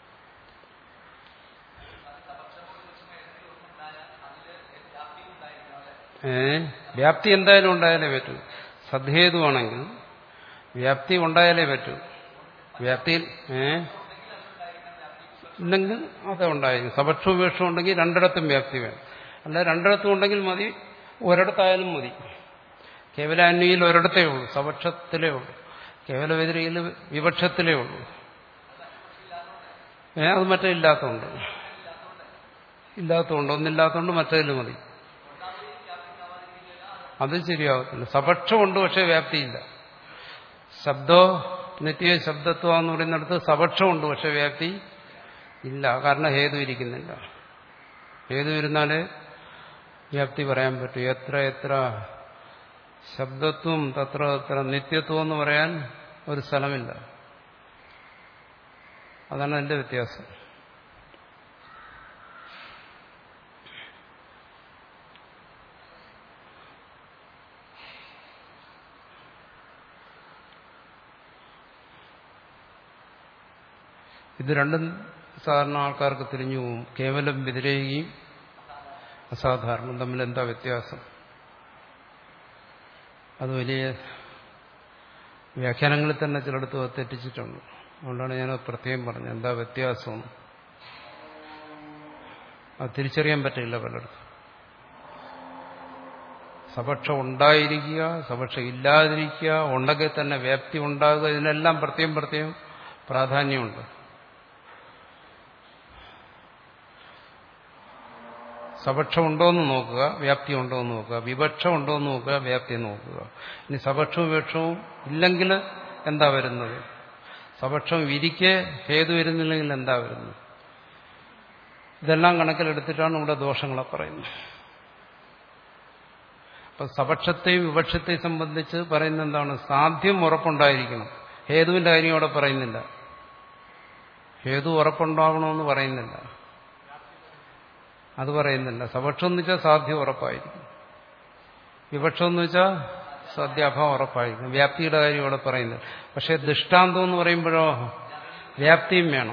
Speaker 1: ഏ വ്യാപ്തി എന്തായാലും ഉണ്ടായാലേ പറ്റൂ. സദ്ഹേതുവാണെങ്കിൽ വ്യാപ്തി ഉണ്ടായാലേ പറ്റൂ. വ്യാപ്തിയിൽ ഏ ഉണ്ടെങ്കിൽ അത് ഉണ്ടായിരിക്കും. സപക്ഷവും ഉപേക്ഷവും ഉണ്ടെങ്കിൽ രണ്ടിടത്തും വ്യാപ്തി വേണം. അല്ല രണ്ടിടത്തും ഉണ്ടെങ്കിൽ മതി, ഒരിടത്തായാലും മതി. കേവലാന്വയിൽ ഒരിടത്തേ ഉള്ളൂ, സപക്ഷത്തിലേ ഉള്ളൂ. കേവല വ്യതിരയിൽ വിപക്ഷത്തിലേ ഉള്ളൂ. ഏ അത് മറ്റേ ഇല്ലാത്തതുകൊണ്ട് ഇല്ലാത്തതുകൊണ്ട് ഒന്നില്ലാത്തതുകൊണ്ട് മറ്റേതിൽ മതി. അത് ശരിയാവത്തില്ല. സപക്ഷമുണ്ട്, പക്ഷെ വ്യാപ്തിയില്ല. ശബ്ദോ നിത്യ ശബ്ദത്വം എന്ന് പറയുന്നിടത്ത് സപക്ഷമുണ്ട്, പക്ഷെ വ്യാപ്തി ഇല്ല. കാരണം ഹേതു ഇരിക്കുന്നില്ല. ഹേതു ഇരുന്നാലേ വ്യാപ്തി പറയാൻ പറ്റൂ. എത്ര എത്ര ശബ്ദത്വം തത്ര തത്ര നിത്യത്വം എന്ന് പറയാൻ ഒരു സ്ഥലമില്ല. അതാണ് അതിന്റെ വ്യത്യാസം. ഇത് രണ്ടും സാധാരണ ആൾക്കാർക്ക് തിരിഞ്ഞു പോകും. കേവലം വ്യതിരേകിയും അസാധാരണം തമ്മിൽ എന്താ വ്യത്യാസം? അത് വലിയ വ്യാഖ്യാനങ്ങളിൽ തന്നെ ചിലടത്ത് തെറ്റിച്ചിട്ടുണ്ട്. അതുകൊണ്ടാണ് ഞാൻ പ്രത്യേകം പറഞ്ഞത് എന്താ വ്യത്യാസം. അത് തിരിച്ചറിയാൻ പറ്റില്ല പലയിടത്തും. സപക്ഷം ഉണ്ടായിരിക്കുക, സപക്ഷം ഇല്ലാതിരിക്കുക, ഉണ്ടെങ്കിൽ തന്നെ വ്യാപ്തി ഉണ്ടാകുക, ഇതിനെല്ലാം പ്രത്യേകം പ്രത്യേകം പ്രാധാന്യമുണ്ട്. സപക്ഷം ഉണ്ടോയെന്ന് നോക്കുക, വ്യാപ്തി ഉണ്ടോയെന്ന് നോക്കുക, വിവക്ഷം ഉണ്ടോയെന്ന് നോക്കുക, വ്യാപ്തി നോക്കുക. ഇനി സപക്ഷവും വിവക്ഷവും ഇല്ലെങ്കിൽ എന്താ വരുന്നത്? സപക്ഷം വിരിക്കെ ഹേതു വരുന്നില്ലെങ്കിൽ എന്താ വരുന്നത്? ഇതെല്ലാം കണക്കിലെടുത്തിട്ടാണ് ഇവിടെ ദോഷങ്ങളെ പറയുന്നത്. അപ്പൊ സപക്ഷത്തെയും വിവക്ഷത്തെയും സംബന്ധിച്ച് പറയുന്നത് എന്താണ്? സാധ്യം ഉറപ്പുണ്ടായിരിക്കണം. ഹേതുവിന്റെ കാര്യം അവിടെ പറയുന്നില്ല. ഹേതു ഉറപ്പുണ്ടാകണമെന്ന് പറയുന്നില്ല, അത് പറയുന്നില്ല. സപക്ഷം എന്ന് വെച്ചാൽ സാധ്യം ഉറപ്പായിരിക്കും, വിവക്ഷം എന്ന് വെച്ചാൽ സാധ്യാഭാവം ഉറപ്പായിരിക്കും. വ്യാപ്തിയുടെ കാര്യം അവിടെ പറയുന്നത്. പക്ഷെ ദൃഷ്ടാന്തം എന്ന് പറയുമ്പോഴോ വ്യാപ്തിയും വേണം.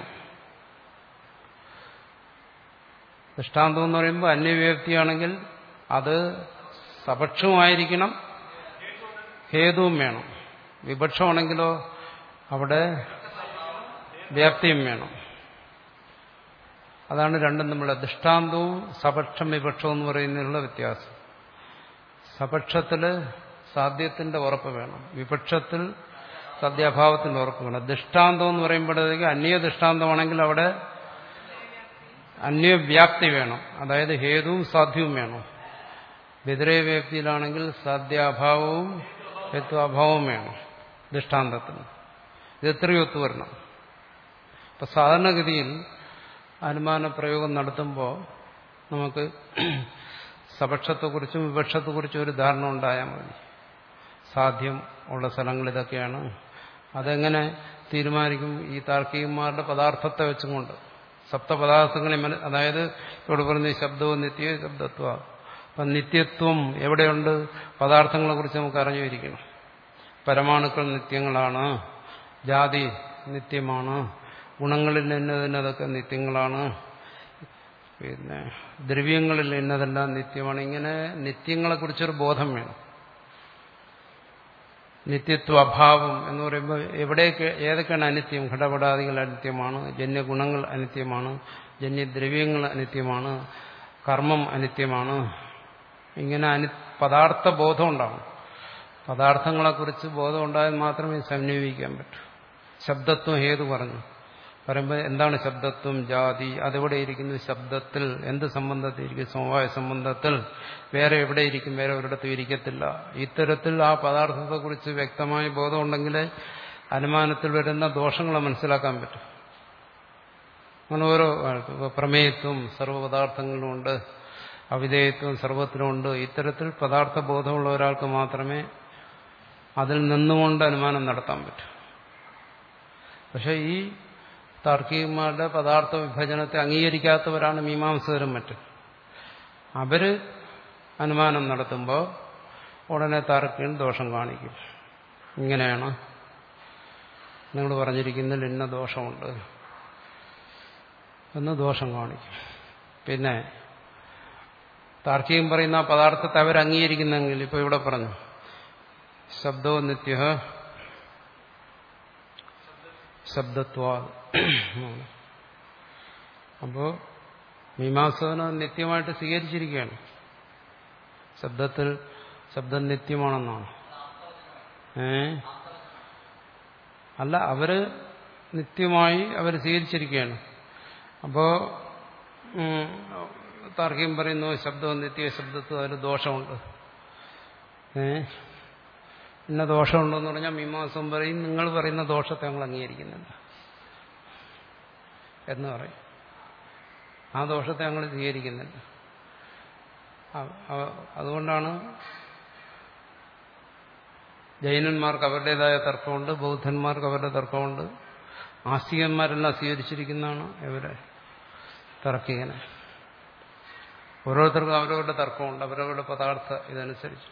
Speaker 1: ദൃഷ്ടാന്തം എന്ന് പറയുമ്പോൾ അന്യവ്യാപ്തിയാണെങ്കിൽ അത് സപക്ഷമായിരിക്കണം, ഹേതുവും വേണം. വിപക്ഷമാണെങ്കിലോ അവിടെ വ്യാപ്തിയും വേണം. അതാണ് രണ്ടും തമ്മിലുള്ള ദൃഷ്ടാന്തവും സപക്ഷം വിപക്ഷവും എന്ന് പറയുന്നതിനുള്ള വ്യത്യാസം. സപക്ഷത്തില് സാധ്യത്തിന്റെ ഉറപ്പ് വേണം, വിപക്ഷത്തിൽ സാധ്യാഭാവത്തിന്റെ ഉറപ്പ് വേണം. ദൃഷ്ടാന്തം എന്ന് പറയുമ്പോഴത്തേക്ക് അന്യ ദൃഷ്ടാന്തമാണെങ്കിൽ അവിടെ അന്യവ്യാപ്തി വേണം, അതായത് ഹേതുവും സാധ്യവും വേണം. വ്യതിരേക വ്യാപ്തിയിലാണെങ്കിൽ സാധ്യാഭാവവും ഹേത്വാഭാവവും വേണം ദൃഷ്ടാന്തത്തിന്. ഇത് എത്രയും ഒത്തുവരണം. ഇപ്പൊ സാധാരണഗതിയിൽ അനുമാന പ്രയോഗം നടത്തുമ്പോൾ നമുക്ക് സപക്ഷത്തെക്കുറിച്ചും വിപക്ഷത്തെക്കുറിച്ചും ഒരു ധാരണ ഉണ്ടായാൽ മതി. സാധ്യം ഉള്ള സ്ഥലങ്ങൾ ഇതൊക്കെയാണ്. അതെങ്ങനെ തീരുമാനിക്കും? ഈ താർക്കികന്മാരുടെ പദാർത്ഥത്തെ വെച്ചുകൊണ്ട് സപ്തപദാർത്ഥങ്ങളെ, അതായത് ഇവിടെ പറഞ്ഞ ശബ്ദവും നിത്യ ശബ്ദത്വ. അപ്പം നിത്യത്വം എവിടെയുണ്ട്? പദാർത്ഥങ്ങളെ കുറിച്ച് നമുക്ക് അറിഞ്ഞിരിക്കണം. പരമാണുക്കൾ നിത്യങ്ങളാണ്, ജാതി നിത്യമാണ്, ഗുണങ്ങളിൽ ഇന്നതിനതൊക്കെ നിത്യങ്ങളാണ്, പിന്നെ ദ്രവ്യങ്ങളിൽ ഇന്നതെല്ലാം നിത്യമാണ്. ഇങ്ങനെ നിത്യങ്ങളെക്കുറിച്ചൊരു ബോധം വേണം. നിത്യത്വ അഭാവം എന്ന് പറയുമ്പോൾ എവിടെയൊക്കെ ഏതൊക്കെയാണ് അനിത്യം? ഘടപടാദികൾ അനിത്യമാണ്, ജന്യഗുണങ്ങൾ അനിത്യമാണ്, ജന്യദ്രവ്യങ്ങൾ അനിത്യമാണ്, കർമ്മം അനിത്യമാണ്. ഇങ്ങനെ അനി പദാർത്ഥ ബോധം ഉണ്ടാവും. പദാർത്ഥങ്ങളെക്കുറിച്ച് ബോധം ഉണ്ടായാൽ മാത്രമേ സമന്വയിക്കാൻ പറ്റൂ. ശബ്ദത്വം ഹേതു പറഞ്ഞു പറയുമ്പോൾ എന്താണ് ശബ്ദത്വം? ജാതി. അതെവിടെ ഇരിക്കുന്നു? ശബ്ദത്തിൽ. എന്ത് സംബന്ധത്തിൽ ഇരിക്കും? സമവായ സംബന്ധത്തിൽ. വേറെ എവിടെ ഇരിക്കും? വേറെ ഒരിടത്തും ഇരിക്കത്തില്ല. ഇത്തരത്തിൽ ആ പദാർത്ഥത്തെക്കുറിച്ച് വ്യക്തമായ ബോധമുണ്ടെങ്കിൽ അനുമാനത്തിൽ വരുന്ന ദോഷങ്ങളെ മനസ്സിലാക്കാൻ പറ്റും. അങ്ങനെ ഓരോ പ്രമേയത്വം സർവ്വപദാർത്ഥങ്ങളിലുമുണ്ട്, അവിധേയത്വം സർവ്വത്തിലുമുണ്ട്. ഇത്തരത്തിൽ പദാർത്ഥ ബോധമുള്ള ഒരാൾക്ക് മാത്രമേ അതിൽ നിന്നുകൊണ്ട് അനുമാനം നടത്താൻ പറ്റൂ. പക്ഷെ ഈ താർക്കികന്മാരുടെ പദാർത്ഥ വിഭജനത്തെ അംഗീകരിക്കാത്തവരാണ് മീമാംസകരും മറ്റും. അവര് അനുമാനം നടത്തുമ്പോൾ ഉടനെ താർക്കികൻ ദോഷം കാണിക്കും. ഇങ്ങനെയാണ് നിങ്ങൾ പറഞ്ഞിരിക്കുന്നതിൽ ഇന്ന ദോഷമുണ്ട് എന്ന് ദോഷം കാണിക്കും. പിന്നെ താർക്കികൻ പറയുന്ന ആ പദാർത്ഥത്തെ അവർ അംഗീകരിക്കുന്നെങ്കിൽ, ഇപ്പൊ ഇവിടെ പറഞ്ഞു ശബ്ദോ നിത്യ ശബ്ദത്വ. അപ്പോ മീമാംസകന് നിത്യമായിട്ട് സ്വീകരിച്ചിരിക്കുകയാണ്. ശബ്ദത്തിൽ ശബ്ദം നിത്യമാണെന്നാണ്. ഏ അല്ല, അവര് നിത്യമായി അവർ സ്വീകരിച്ചിരിക്കുകയാണ്. അപ്പോ താർക്കികം പറയുന്നു ശബ്ദവും നിത്യ ശബ്ദത്വം അതിൽ ദോഷമുണ്ട്. ഏ ഇന്ന ദോഷമുണ്ടെന്ന് പറഞ്ഞാൽ മീമാംസം പറയും നിങ്ങൾ പറയുന്ന ദോഷത്തെ ഞങ്ങൾ അംഗീകരിക്കുന്നില്ല എന്ന് പറയും. ആ ദോഷത്തെ ഞങ്ങൾ സ്വീകരിക്കുന്നില്ല. അതുകൊണ്ടാണ് ജൈനന്മാർക്ക് അവരുടേതായ തർക്കമുണ്ട്, ബൗദ്ധന്മാർക്ക് അവരുടെ തർക്കമുണ്ട്. ആസ്തികന്മാരെല്ലാം സ്വീകരിച്ചിരിക്കുന്നതാണ് ഇവരെ തർക്കികനെ. ഓരോരുത്തർക്കും അവരവരുടെ തർക്കമുണ്ട്, അവരവരുടെ പദാർത്ഥ ഇതനുസരിച്ച്.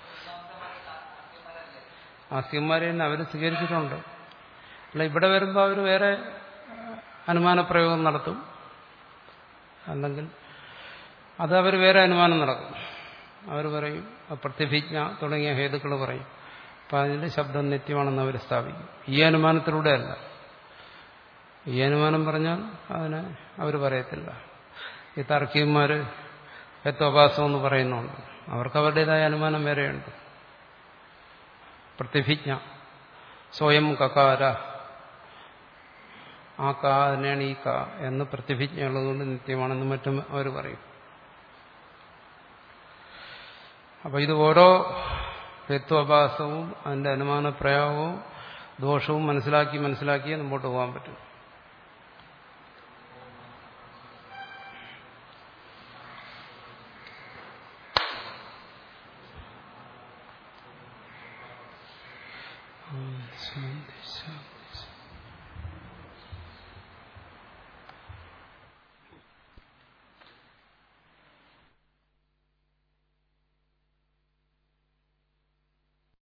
Speaker 1: ആസ്തികന്മാരെ തന്നെ അവർ സ്വീകരിച്ചിട്ടുണ്ട്. അല്ല, ഇവിടെ വരുമ്പോൾ അവർ വേറെ അനുമാനപ്രയോഗം നടത്തും, അല്ലെങ്കിൽ അത് അവർ വേറെ അനുമാനം നടക്കും. അവർ പറയും പ്രത്യഭിജ്ഞ തുടങ്ങിയ ഹേതുക്കൾ പറയും. അപ്പം അതിൻ്റെ ശബ്ദം നിത്യമാണെന്ന് അവർ സ്ഥാപിക്കും. ഈ അനുമാനത്തിലൂടെ അല്ല. ഈ അനുമാനം പറഞ്ഞാൽ അതിനെ അവർ പറയത്തില്ല. ഈ താർക്കികന്മാർ ഹേത്വഭാസം എന്ന് പറയുന്നുണ്ട്. അവർക്ക് അവരുടേതായ അനുമാനം വേറെയുണ്ട്. പ്രതിഭിജ്ഞ സ്വയം കകാര, ആ കാ തന്നെയാണ് ഈ കാ എന്ന് പ്രതിഭിജ്ഞ ഉള്ളതുകൊണ്ട് നിത്യമാണെന്ന് മറ്റും അവർ പറയും. അപ്പൊ ഇത് ഓരോ ഹേത്വാഭാസവും അതിന്റെ അനുമാന പ്രയോഗവും ദോഷവും മനസ്സിലാക്കി മനസ്സിലാക്കിയേ മുമ്പോട്ട് പോകാൻ പറ്റും. ശാന്തി ശാന്തി.